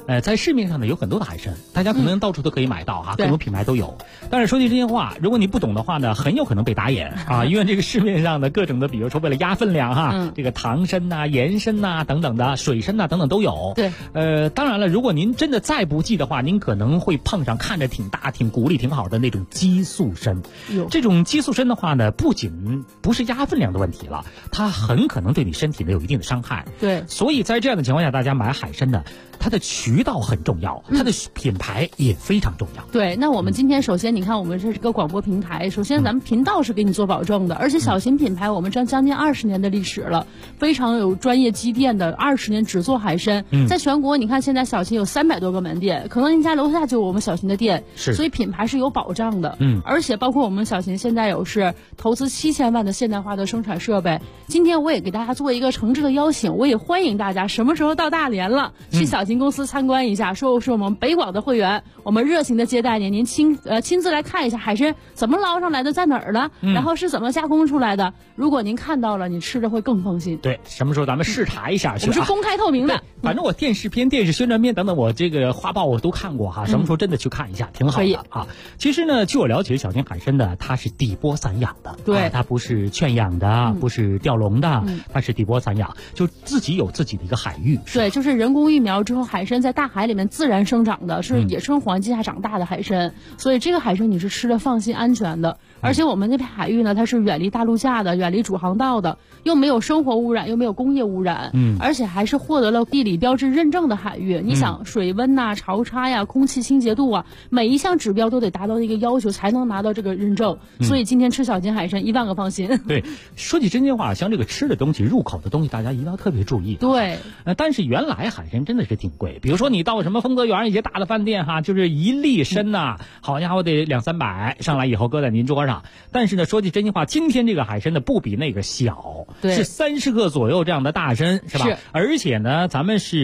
在市面上呢有很多的海参，大家可能到处都可以买到哈，各种品牌都有。但是说句真心话，如果你不懂的话呢，很有可能被打眼啊，因为这个市面上的各种的，比如说为了压分量哈，这个糖参呐、盐参呐等等的，水参呐等等都有。 对， 当然了，如果您真的再不济的话，您可能会碰上看着挺大、挺骨力挺好的那种激素参。这种激素参的话呢，不仅不是压分量的问题了，它很可能对你身体呢有一定的伤害。 对， 所以在这样的情况下，大家买海参呢，它的渠道很重要，它的品牌也非常重要。 对，那我们今天首先你看，我们这是个广播平台，首先咱们频道是给你做保证的，而且小秦品牌我们将近20年的历史了，非常有专业积淀的，20年只做海参。在全国你看现在小秦有300多个门店，可能您家楼下就有我们小秦的店，所以品牌是有保障的。而且包括我们小秦现在有是投资7000万的现代化的生产设备。今天我也给大家做一个诚挚的邀请，我也欢迎大家什么时候到大连了，去小秦公司参观一下，说是我们北广的会员，我们热情的接待您，您亲自来看一下海参怎么捞上来的，在哪儿了，然后是怎么加工出来的。如果您看到了，你吃着会更放心。 对，什么时候咱们视察一下去？ 我们是公开透明的。 反正我电视片、电视宣传片等等，我这个画报我都看过哈。什么时候真的去看一下，挺好的啊。其实呢，据我了解，小秦海参呢，它是底波散养的， 对， 它不是圈养的，不是钓笼的，它是底波散养，就自己有自己的一个海域。 对，就是人工育苗之后，海参在大海里面自然生长的，是野生环境下长大的海参，所以这个海参你是吃的放心安全的。而且我们那片海域呢，它是远离大陆架的，远离主航道的，又没有生活污染，又没有工业污染，而且还是获得了地理标志认证的海域。你想水温呐、潮差呀、空气清洁度啊，每一项指标都得达到一个要求才能拿到这个认证。所以今天吃小秦海参10000个放心。 对，说起真心话，像这个吃的东西、入口的东西，大家一定要特别注意。 对， 但是原来海参真的是挺贵，比如说你到什么丰泽园一些大的饭店哈，就是一粒参呐，好家伙得200-300，上来以后搁在您桌上。但是呢，说句真心话，今天这个海参呢不比那个小，是30克左右这样的大参，是吧？而且呢，咱们是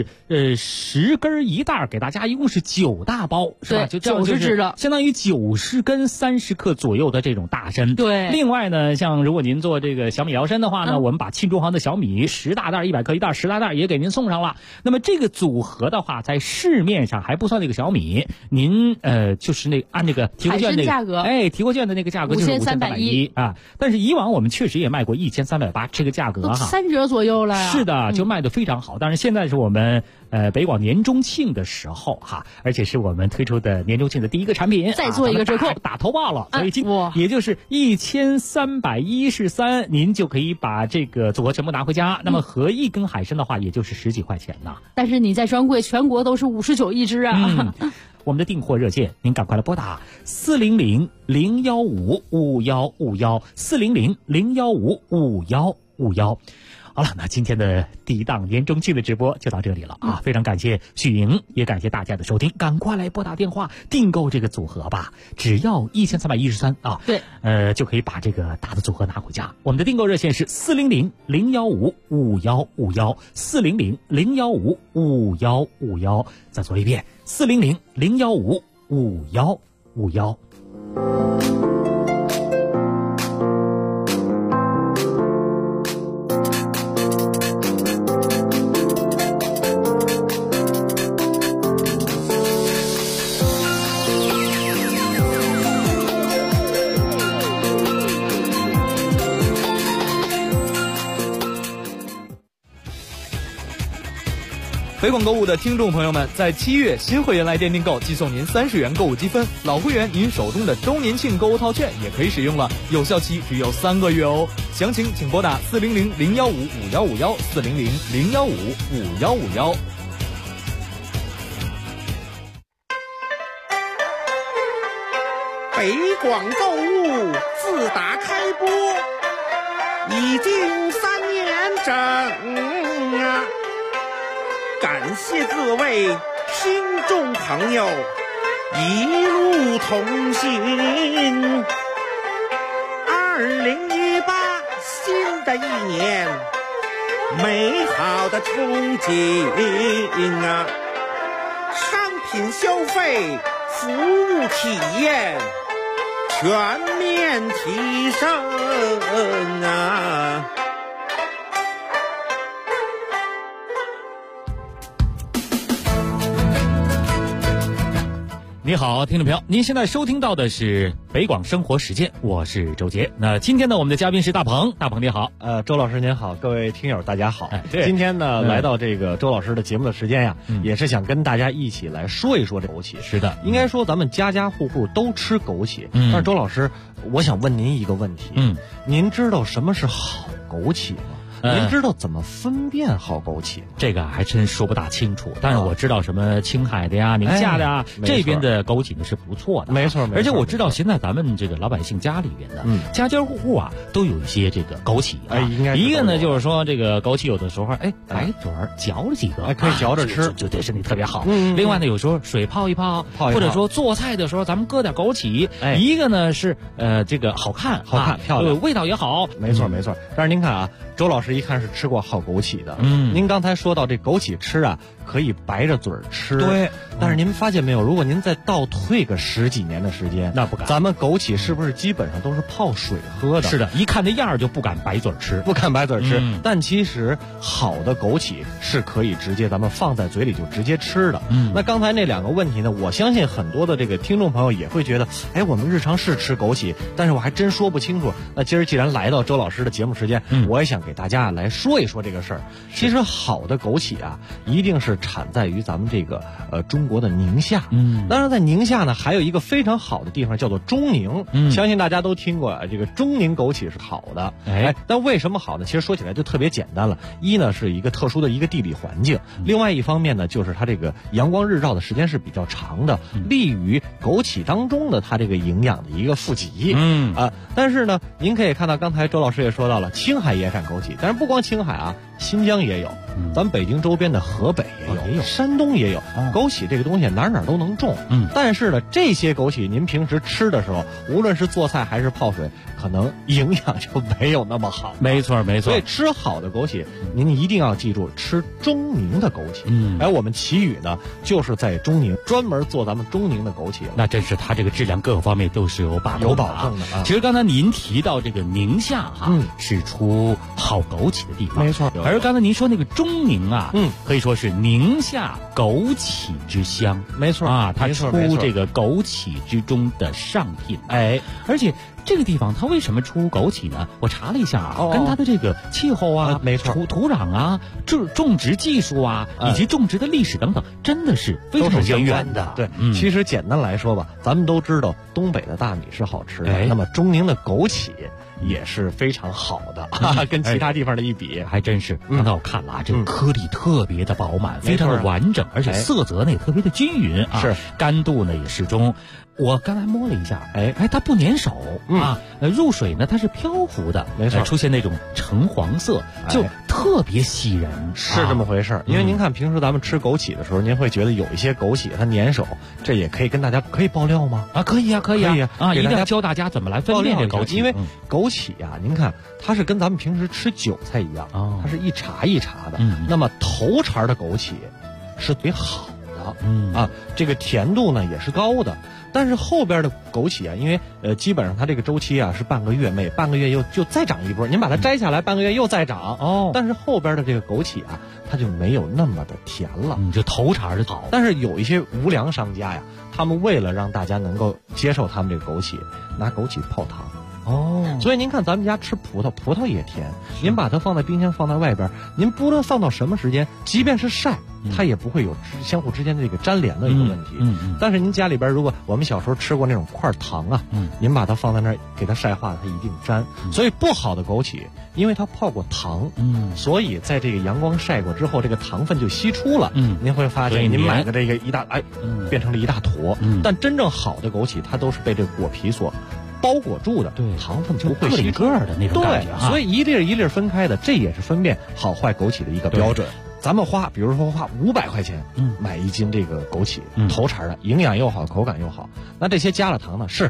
10根1袋，给大家一共是9大包，是吧？就 90只的， 相当于90根30克左右的这种大参。 对。 另外呢，像如果您做这个小米摇参的话呢，我们把沁中航的小米10大袋100克1袋10大袋也给您送上了。那么这个组合的话，在市面上还不算那个小米，您就是按那个提货券那个价格， 提货券的那个价格就是5310啊。但是以往我们确实也卖过1380，这个价格哈 3折左右了呀。 是的，就卖得非常好。但是现在是我们北广年中庆的时候哈，而且是我们推出的年中庆的第一个产品， 再做一个折扣， 打头报了，所以也就是1313，您就可以把这个组合全部拿回家。那么合一根海参的话，也就是10几块钱呢。 但是你在专柜全国都是59一只啊。 我们的订货热线，您赶快来拨打400-015-5151，400-015-5151。好了，那今天的第一档年中庆的直播就到这里了啊！非常感谢许莹，也感谢大家的收听，赶快来拨打电话订购这个组合吧，只要1313啊！ 对， 就可以把这个大的组合拿回家。我们的订购热线是400-015-5151，400-015-5151。再说一遍，400-015-5151。 北广购物的听众朋友们，在7月新会员来电订购，即送您30元购物积分；老会员您手中的周年庆购物套券也可以使用了，有效期只有3个月哦。详情请拨打400-015-5151，400-015-5151。 北广购物自打开播已经3年整啊！感谢各位听众朋友一路同行。2018新的一年，美好的憧憬啊！商品消费、服务体验全面提升啊！ 你好，听众朋友，您现在收听到的是北广生活时间，我是周杰。那今天呢，我们的嘉宾是大鹏，大鹏你好。 周老师您好，各位听友大家好。 对， 今天呢，来到这个周老师的节目的时间呀，也是想跟大家一起来说一说这枸杞。 是的， 应该说咱们家家户户都吃枸杞。但是周老师，我想问您一个问题。您知道什么是好枸杞吗？您知道怎么分辨好枸杞吗？ 这个还真说不大清楚，但是我知道什么青海的呀、宁夏的呀，这边的枸杞呢是不错的， 没错。 而且我知道现在咱们这个老百姓家里边呢，家家户户啊都有一些这个枸杞。 应该一个呢就是说这个枸杞有的时候白嘴嚼了几个， 可以嚼着吃， 就对身体特别好。另外呢，有时候水泡一泡，或者说做菜的时候咱们搁点枸杞。一个呢是这个好看漂亮， 味道也好。 没错。但是您看啊，周老师一看是吃过好枸杞的。您刚才说到这枸杞吃啊，可以白着嘴吃。 对。 但是您发现没有，如果您再倒退个10几年的时间， 那不敢。 咱们枸杞是不是基本上都是泡水喝的？ 是的，一看那样就不敢白嘴吃。 但其实好的枸杞是可以直接咱们放在嘴里就直接吃的。那刚才那2个问题呢，我相信很多的这个听众朋友也会觉得，我们日常是吃枸杞，但是我还真说不清楚。那今儿既然来到周老师的节目时间，我也想给大家来说一说这个事儿。其实好的枸杞啊，一定是产在于咱们这个中国的宁夏。当然在宁夏呢，还有一个非常好的地方叫做中宁。相信大家都听过这个中宁枸杞是好的。但为什么好呢？其实说起来就特别简单了。一呢是一个特殊的一个地理环境，另外一方面呢就是它这个阳光日照的时间是比较长的，利于枸杞当中的它这个营养的一个富集。但是呢，您可以看到刚才周老师也说到了，青海也产枸杞，但是不光青海啊，新疆也有，咱们北京周边的河北也有，山东也有。枸杞这个东西哪都能种。但是呢，这些枸杞您平时吃的时候，无论是做菜还是泡水，可能营养就没有那么好。 没错。 所以吃好的枸杞，您一定要记住吃中宁的枸杞。我们奇宇呢，就是在中宁专门做咱们中宁的枸杞了。 那真是它这个质量各个方面都是有保证的。其实刚才您提到这个宁夏是出好枸杞的地方， 没错。 而刚才您说那个中宁啊，可以说是宁夏枸杞之乡， 没错它出这个枸杞之中的上品。而且这个地方它为什么出枸杞呢？我查了一下跟它的这个气候啊， 没错， 土壤啊，种植技术啊，以及种植的历史等等，真的是非常渊源的。 对，其实简单来说吧，咱们都知道东北的大米是好吃的，那么中宁的枸杞也是非常好的，跟其他地方的一比， 还真是。刚才我看了这个颗粒特别的饱满，非常的完整，而且色泽呢也特别的均匀啊，干度呢也适中。我刚才摸了一下，它不粘手入水呢它是漂浮的， 没错， 出现那种橙黄色，就特别吸人。 是这么回事。因为您看平时咱们吃枸杞的时候，您会觉得有一些枸杞它粘手，这也可以跟大家可以爆料吗？ 可以啊，一定要教大家怎么来分辨这枸杞。 因为枸杞啊，您看它是跟咱们平时吃韭菜一样，它是一茬一茬的。那么头茬的枸杞是最好的，这个甜度呢也是高的。但是后边的枸杞啊，因为基本上它这个周期啊是半个月，每半个月又就再长一波，您把它摘下来，半个月又再长。但是后边的这个枸杞啊，它就没有那么的甜了， 就头茬的好。 但是有一些无良商家呀，他们为了让大家能够接受他们这个枸杞，拿枸杞泡糖。所以您看咱们家吃葡萄也甜，您把它放在冰箱放在外边，您不论放到什么时间，即便是晒，它也不会有相互之间的这个粘连的一个问题。但是您家里边如果我们小时候吃过那种块糖啊，您把它放在那儿给它晒化了，它一定粘。所以不好的枸杞，因为它泡过糖，所以在这个阳光晒过之后，这个糖分就析出了。您会发现您买的这个变成了一大坨。但真正好的枸杞，它都是被这个果皮所包裹住的，糖分不会吸个的那种感觉。 所以一粒一粒分开的，这也是分辨好坏枸杞的一个标准。咱们比如说花500块钱，买1斤这个枸杞，头茬的，营养又好，口感又好。那这些加了糖呢，是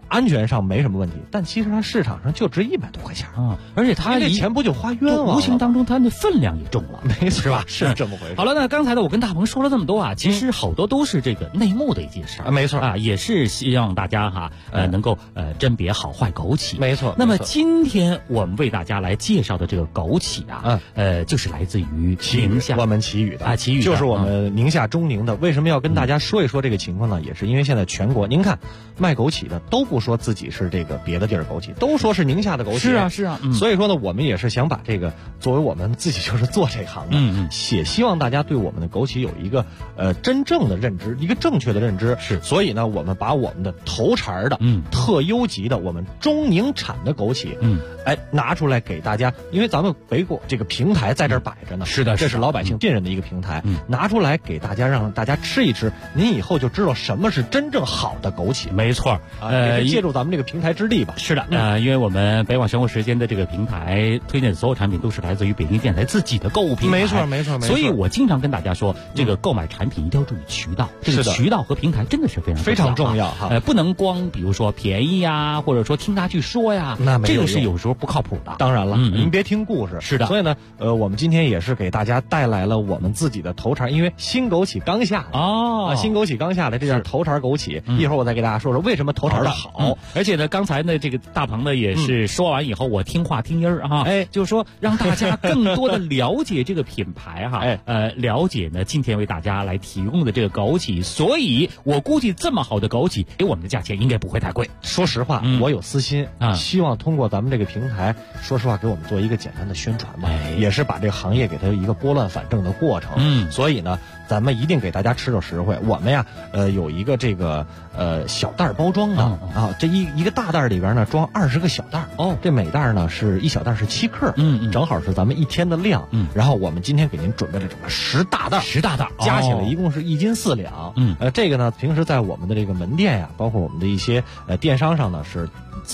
安全上没什么问题，但其实它市场上就值100多块钱啊，而且它这钱不就花冤枉了？ 无形当中它的分量也重了， 没错， 是吧？ 是这么回事。 好了，那刚才呢，我跟大鹏说了这么多啊，其实好多都是这个内幕的一件事没错啊，也是希望大家能够甄别好坏枸杞。 没错。 那么今天我们为大家来介绍的这个枸杞啊，就是来自于宁夏， 我们祁宇的啊，祁宇就是我们宁夏中宁的。为什么要跟大家说一说这个情况呢？也是因为现在全国，您看卖枸杞的都不说自己是这个别的地儿枸杞，都说是宁夏的枸杞。 是啊， 所以说呢，我们也是想把这个作为我们自己就是做这行的，也希望大家对我们的枸杞有一个真正的认知，一个正确的认知。 是， 所以呢，我们把我们的头茬的，特优级的，我们中宁产的枸杞，拿出来给大家，因为咱们北果这个平台在这儿摆着呢， 是的， 这是老百姓信任的一个平台，拿出来给大家，让大家吃一吃，您以后就知道什么是真正好的枸杞。 没错， 也是借助咱们这个平台之力吧。 是的，因为我们北广生活时间的这个平台推荐的所有产品都是来自于北京电台自己的购物平台， 没错。 所以我经常跟大家说，这个购买产品一定要注意渠道，这个渠道和平台真的是非常重要哈。 不能光比如说便宜呀，或者说听他去说呀，这个是有时候不靠谱的。 当然了，您别听故事。 是的。 所以呢，我们今天也是给大家带来了我们自己的头茬，因为新枸杞刚下来新枸杞刚下来，这叫头茬枸杞。一会儿我再给大家说说为什么头茬的好。 而且呢，刚才呢这个大鹏呢也是说完以后，我听话听音儿哈，就是说让大家更多的了解这个品牌哈，了解呢今天为大家来提供的这个枸杞，所以我估计这么好的枸杞给我们的价钱应该不会太贵。 说实话，我有私心希望通过咱们这个平台，说实话给我们做一个简单的宣传吧，也是把这个行业给它一个拨乱反正的过程。所以呢，咱们一定给大家吃到实惠。我们呀，有一个这个小袋包装的这一个大袋里边呢装20个小袋这每袋呢是1小袋是7克，正好是咱们1天的量。然后我们今天给您准备了整个10大袋，加起来一共是1斤4两。这个呢，平时在我们的这个门店呀，包括我们的一些电商上呢是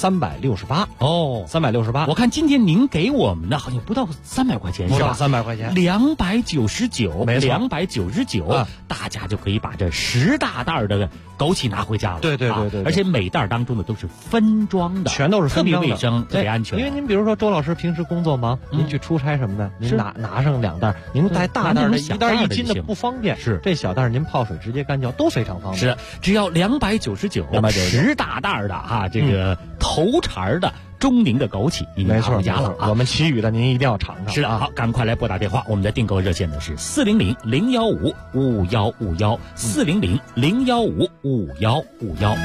368 368。 我看今天您给我们的好像不到300块钱， 不到300块钱 ，299， 没错 299，大家就可以把这10大袋的枸杞拿回家了。 对， 而且每袋当中的都是分装的， 全都是分装的， 特别卫生，特别安全。 因为您比如说周老师平时工作忙，您去出差什么的，您拿上2袋，您带大袋的1袋1斤的不方便， 是这小袋您泡水直接干嚼都非常方便。 是，只要299，10大袋的这个头茬的中宁的枸杞，您拿回家了我们祁宇的您一定要尝尝。 是的，好，赶快来拨打电话，我们的订购热线呢是400-015-5151，400-015-5151。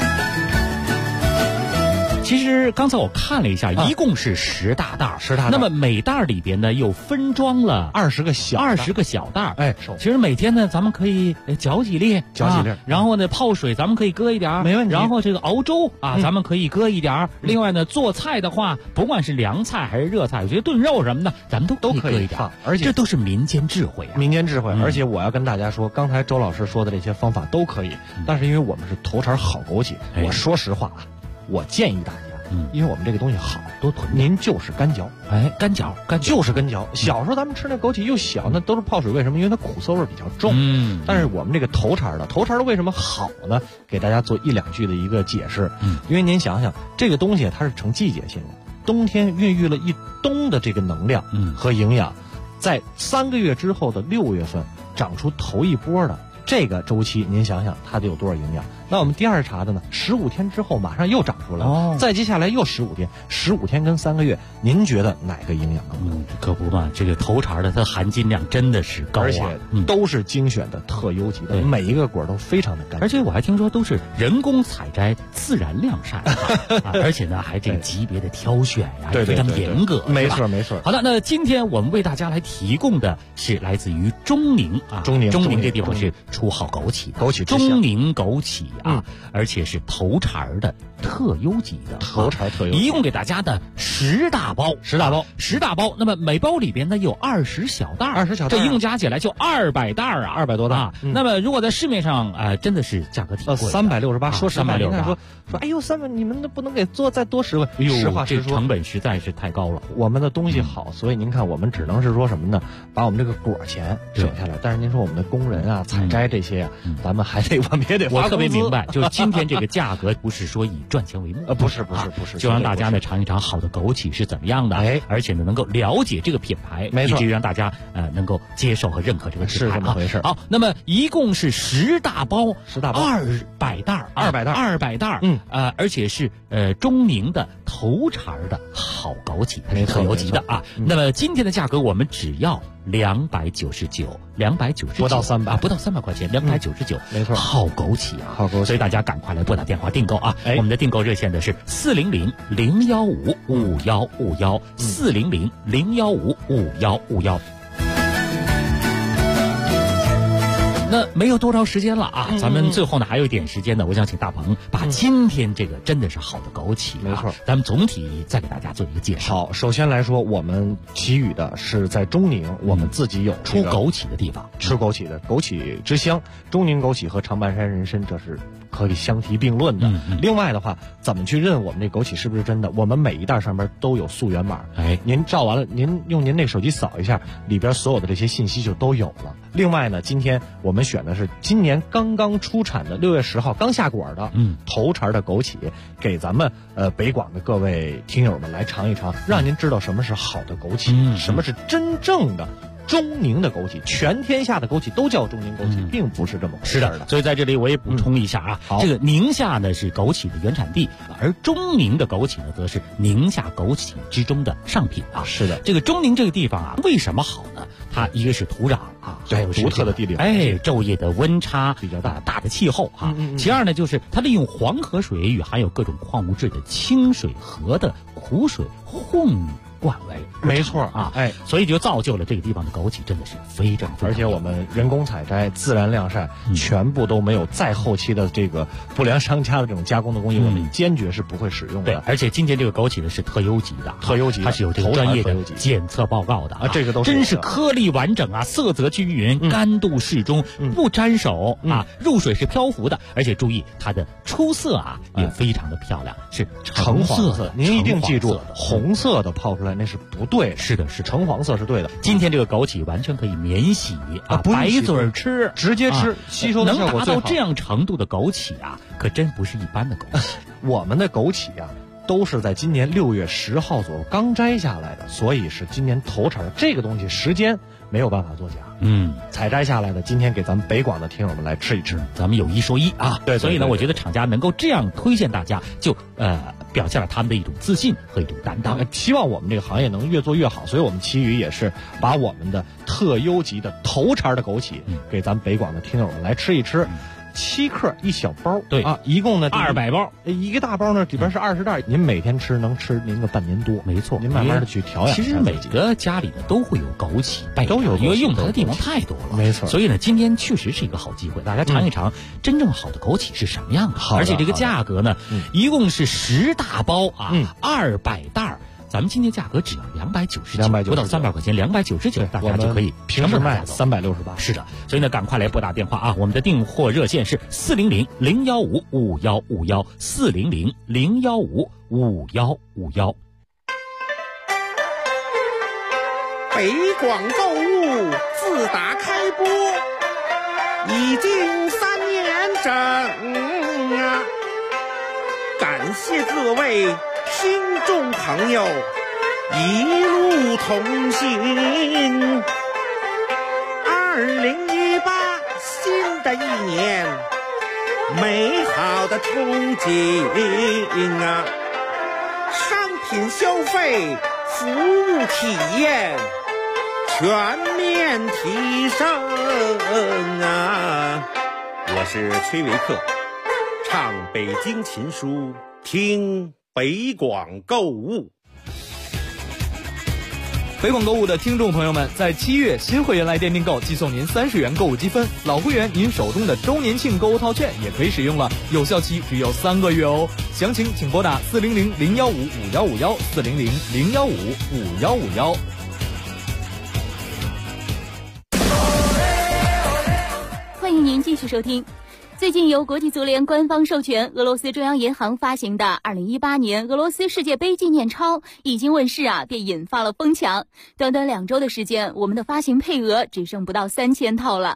其实刚才我看了一下，一共是10大袋，10大袋。那么每袋里边呢又分装了 20个小袋。其实每天呢咱们可以搅几粒，然后呢泡水咱们可以搁一点， 没问题。 然后这个熬粥咱们可以搁一点。另外呢做菜的话，不管是凉菜还是热菜，我觉得炖肉什么的咱们都可以放，而且这都是民间智慧啊， 而且我要跟大家说，刚才周老师说的这些方法都可以，但是因为我们是头茬好枸杞，我说实话我建议大家，因为我们这个东西好，多囤，您就是干嚼， 干嚼。 小时候咱们吃那枸杞又小，那都是泡水，为什么？因为它苦涩味比较重。但是我们这个头茬的为什么好呢？给大家做1、2句的一个解释。因为您想想，这个东西它是成季节性的，冬天孕育了一冬的这个能量和营养，在3个月之后的6月份长出头一波的这个周期，您想想它得有多少营养？那我们第二茬的呢，15天之后马上又长出来了，再接下来又15天，15天跟3个月，您觉得哪个营养更高？ 可不嘛，这个头茬的它含金量真的是高， 而且都是精选的特优级的，每一个果都非常的干净， 而且我还听说都是人工采摘、自然晾晒，而且呢还这个级别的挑选呀，非常严格。 没错。 好的，那今天我们为大家来提供的是来自于中宁中宁这地方是出好枸杞的， 枸杞中宁枸杞而且是头茬的特优级的， 头茬特优， 一共给大家的10大包。那么每包里边呢有20小袋，这一共加起来就200袋 ，200多袋。 那么如果在市面上真的是价格挺贵 ，368。说实话，您看说，哎呦 ，300， 你们都不能给做再多10块？实话实说， 成本实在是太高了。 我们的东西好，所以您看，我们只能是说什么呢？把我们这个果钱省下来。但是您说我们的工人采摘这些咱们还得我们也得花工资。 明白，就是今天这个价格不是说以赚钱为目， 不是， 就让大家呢尝一尝好的枸杞是怎么样的，而且呢能够了解这个品牌， 没错， 以至于让大家能够接受和认可这个品牌， 是这么回事。 好，那么一共是10大包，200袋，200袋，而且是中宁的头茬的好枸杞，它是特优级的啊。那么今天的价格我们只要299， 不到300 不到300块钱，299， 没错， 好枸杞啊， 好枸杞， 所以大家赶快来拨打电话订购啊！我们的订购热线的是400-015-5151，400-015-5151。那没有多长时间了啊，咱们最后呢还有一点时间呢，我想请大鹏把今天这个真的是好的枸杞， 没错， 咱们总体再给大家做一个介绍。 好，首先来说，我们祈雨的是在中宁，我们自己有出枸杞的地方， 吃枸杞的枸杞之乡，中宁枸杞和长白山人参这是可以相提并论的。另外的话，怎么去认我们这枸杞是不是真的？我们每一袋上面都有溯源码，您照完了，您用您那手机扫一下，里边所有的这些信息就都有了。另外呢，今天我们选的是今年刚刚出产的6月10号刚下果的头茬的枸杞，给咱们北广的各位听友们来尝一尝，让您知道什么是好的枸杞，什么是真正的中宁的枸杞。全天下的枸杞都叫中宁枸杞，并不是这么回事的。 所以在这里我也补充一下啊，这个宁夏呢是枸杞的原产地，而中宁的枸杞呢则是宁夏枸杞之中的上品啊。 是的， 这个中宁这个地方啊，为什么好呢？它一个是土壤啊，还有独特的地理， 昼夜的温差比较大的气候啊。其二呢，就是它利用黄河水与含有各种矿物质的清水河的苦水混灌为， 没错啊，所以就造就了这个地方的枸杞真的是非常， 而且我们人工采摘、自然晾晒，全部都没有再后期的这个不良商家的这种加工的工艺，我们坚决是不会使用的。 对，而且今天这个枸杞呢是特优级的，它是有这个专业的检测报告的啊， 这个都是真是颗粒完整啊，色泽均匀，干度适中，不沾手啊，入水是漂浮的，而且注意它的出色啊也非常的漂亮，是橙黄色。 您一定记住，红色的泡出来那是不对的， 是的， 橙黄色是对的。 今天这个枸杞完全可以免洗啊，白嘴吃， 直接吃，吸收的效果最好。 能达到这样程度的枸杞啊，可真不是一般的枸杞。 我们的枸杞啊，都是在今年6月10号左右刚摘下来的，所以是今年头茬。这个东西时间没有办法作假，采摘下来的，今天给咱们北广的听友们来吃一吃。 咱们有一说一啊， 对， 所以呢，我觉得厂家能够这样推荐大家，就表现了他们的一种自信和一种担当。 希望我们这个行业能越做越好，所以我们奇宇也是把我们的特优级的头茬的枸杞给咱们北广的听友们来吃一吃。7克一小包， 对啊，一共呢 200包， 一个大包呢里边是20袋，您每天吃能吃您个半年多， 没错， 您慢慢的去调养。 其实每个家里呢都会有枸杞， 都有， 因为用它的地方太多了， 没错。 所以呢，今天确实是一个好机会，大家尝一尝真正好的枸杞是什么样的。而且这个价格呢，一共是10大包啊，200袋。咱们今天价格只要299，不到300块钱，299，大家就可以平时卖368。 是的，所以呢，赶快来拨打电话啊！我们的订货热线是400-015-5151，400-015-5151。 北广购物自打开播已经3年整啊！感谢各位听众朋友一路同行。2018新的一年，美好的憧憬啊！商品消费、服务体验全面提升啊！我是崔维克，唱北京琴书，听北广购物。 北广购物的听众朋友们，在7月新会员来电订购，即送您30元购物积分；老会员您手中的周年庆购物套券也可以使用了，有效期只有3个月哦。详情请拨打400-015-5151，400-015-5151。 欢迎您继续收听。最近由国际足联官方授权，俄罗斯中央银行发行的2018年俄罗斯世界杯纪念钞已经问世啊，便引发了疯抢。短短2周的时间，我们的发行配额只剩不到3000套了。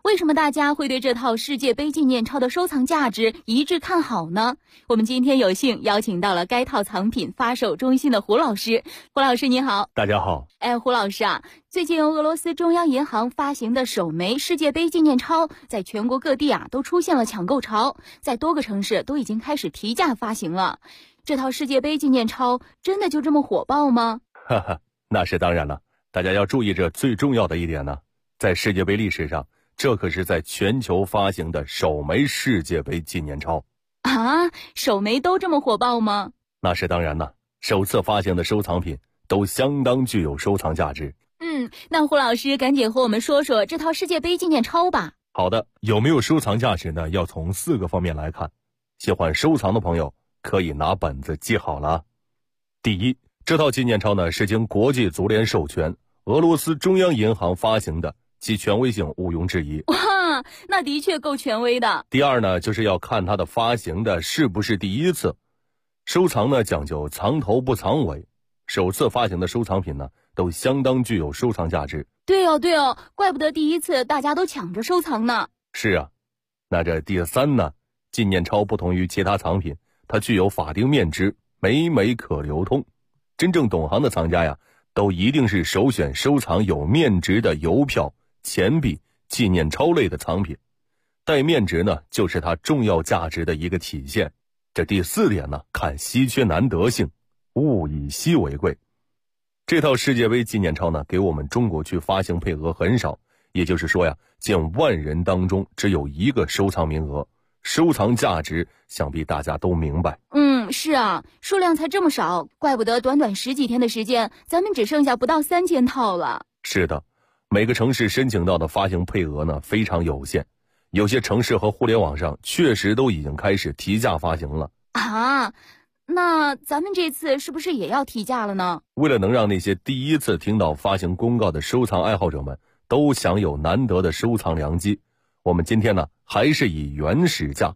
为什么大家会对这套世界杯纪念钞的收藏价值一致看好呢？我们今天有幸邀请到了该套藏品发售中心的胡老师。胡老师你好。 大家好。 胡老师啊，最近由俄罗斯中央银行发行的首枚世界杯纪念钞在全国各地啊都出现了抢购潮，在多个城市都已经开始提价发行了。这套世界杯纪念钞真的就这么火爆吗？ 哈哈，那是当然了。大家要注意这最重要的一点呢，在世界杯历史上，这可是在全球发行的首枚世界杯纪念钞啊！首枚都这么火爆吗？ 那是当然了，首次发行的收藏品都相当具有收藏价值。 那胡老师赶紧和我们说说这套世界杯纪念钞吧。 好的，有没有收藏价值呢？要从4个方面来看。喜欢收藏的朋友可以拿本子记好了。第一，这套纪念钞呢是经国际足联授权，俄罗斯中央银行发行的，其权威性毋庸置疑。 哇，那的确够权威的。 第二呢，就是要看它的发行的是不是第一次。收藏呢讲究藏头不藏尾，首次发行的收藏品呢都相当具有收藏价值。 对哦，怪不得第一次大家都抢着收藏呢。 是啊，那这第三呢，纪念钞不同于其他藏品，它具有法定面值，每枚可流通。真正懂行的藏家呀，都一定是首选收藏有面值的邮票、钱币、纪念钞类的藏品。带面值呢，就是它重要价值的一个体现。这第4点呢，看稀缺难得性，物以稀为贵。这套世界杯纪念钞呢，给我们中国区发行配额很少，也就是说呀，近万人当中只有1个收藏名额。收藏价值想必大家都明白。 是啊，数量才这么少，怪不得短短10几天的时间，咱们只剩下不到3000套了。 是的，每个城市申请到的发行配额呢非常有限，有些城市和互联网上确实都已经开始提价发行了。 啊，那咱们这次是不是也要提价了呢？ 为了能让那些第一次听到发行公告的收藏爱好者们都享有难得的收藏良机，我们今天呢还是以原始价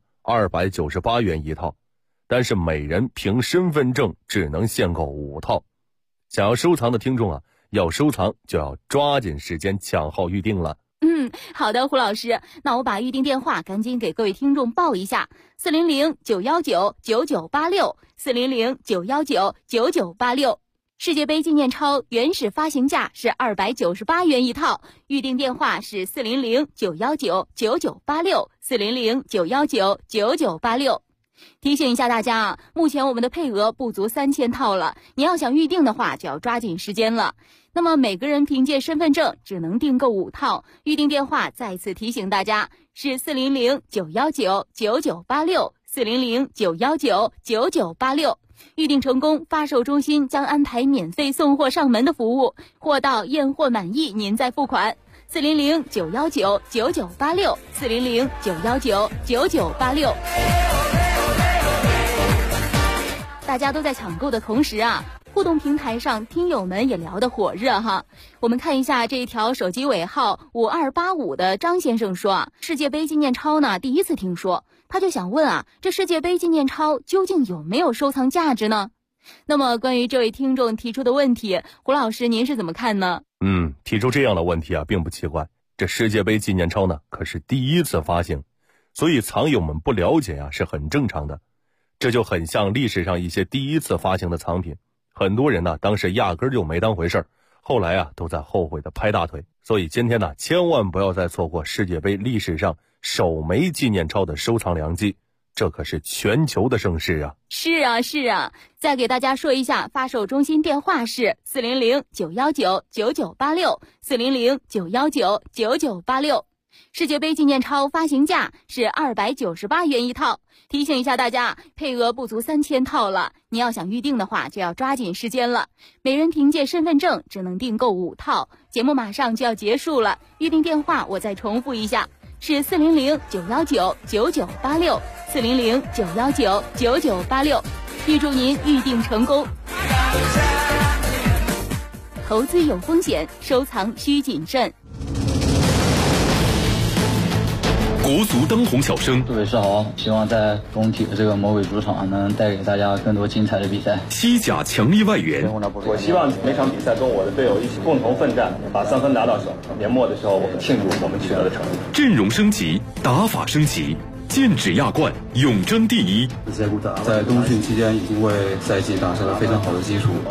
298元一套，但是每人凭身份证只能限购5套。想要收藏的听众啊，要收藏就要抓紧时间抢号预定了。 好的，胡老师，那我把预定电话赶紧给各位听众报一下：400-919-9986，400-919-9986。世界杯纪念钞原始发行价是298元一套，预定电话是400-919-9986，400-919-9986。提醒一下大家啊，目前我们的配额不足3000套了，你要想预定的话就要抓紧时间了。那么每个人凭借身份证只能订购5套，预定电话再次提醒大家是400-919-9986，400-919-9986。预订成功，发售中心将安排免费送货上门的服务，货到验货满意您再付款。400-919-9986，400-919-9986。大家都在抢购的同时啊，互动平台上听友们也聊得火热哈。我们看一下这一条手机尾号5285的张先生说啊，世界杯纪念钞呢第一次听说，他就想问啊，这世界杯纪念钞究竟有没有收藏价值呢？那么关于这位听众提出的问题，胡老师您是怎么看呢？ 提出这样的问题啊，并不奇怪。这世界杯纪念钞呢，可是第一次发行，所以藏友们不了解啊，是很正常的。这就很像历史上一些第一次发行的藏品，很多人呢当时压根就没当回事儿，后来啊都在后悔的拍大腿。所以今天呢，千万不要再错过世界杯历史上首枚纪念钞的收藏良机，这可是全球的盛事啊！ 是啊，再给大家说一下，发售中心电话是400-919-9986，400-919-9986。世界杯纪念钞发行价是298元一套。提醒一下大家，配额不足3000套了，你要想预定的话就要抓紧时间了。每人凭借身份证只能订购5套。节目马上就要结束了，预定电话我再重复一下，是400-919-9986，400-919-9986。预祝您预定成功。投资有风险，收藏需谨慎。 国足当红小生， 杜伟世豪，希望在工体的这个魔鬼主场能带给大家更多精彩的比赛。 西甲强力外援， 我希望每场比赛跟我的队友一起共同奋战，把3分拿到手。年末的时候，我们庆祝我们取得的成绩。 阵容升级，打法升级，剑指亚冠，永争第一。 在冬训期间已经为赛季打下了非常好的基础。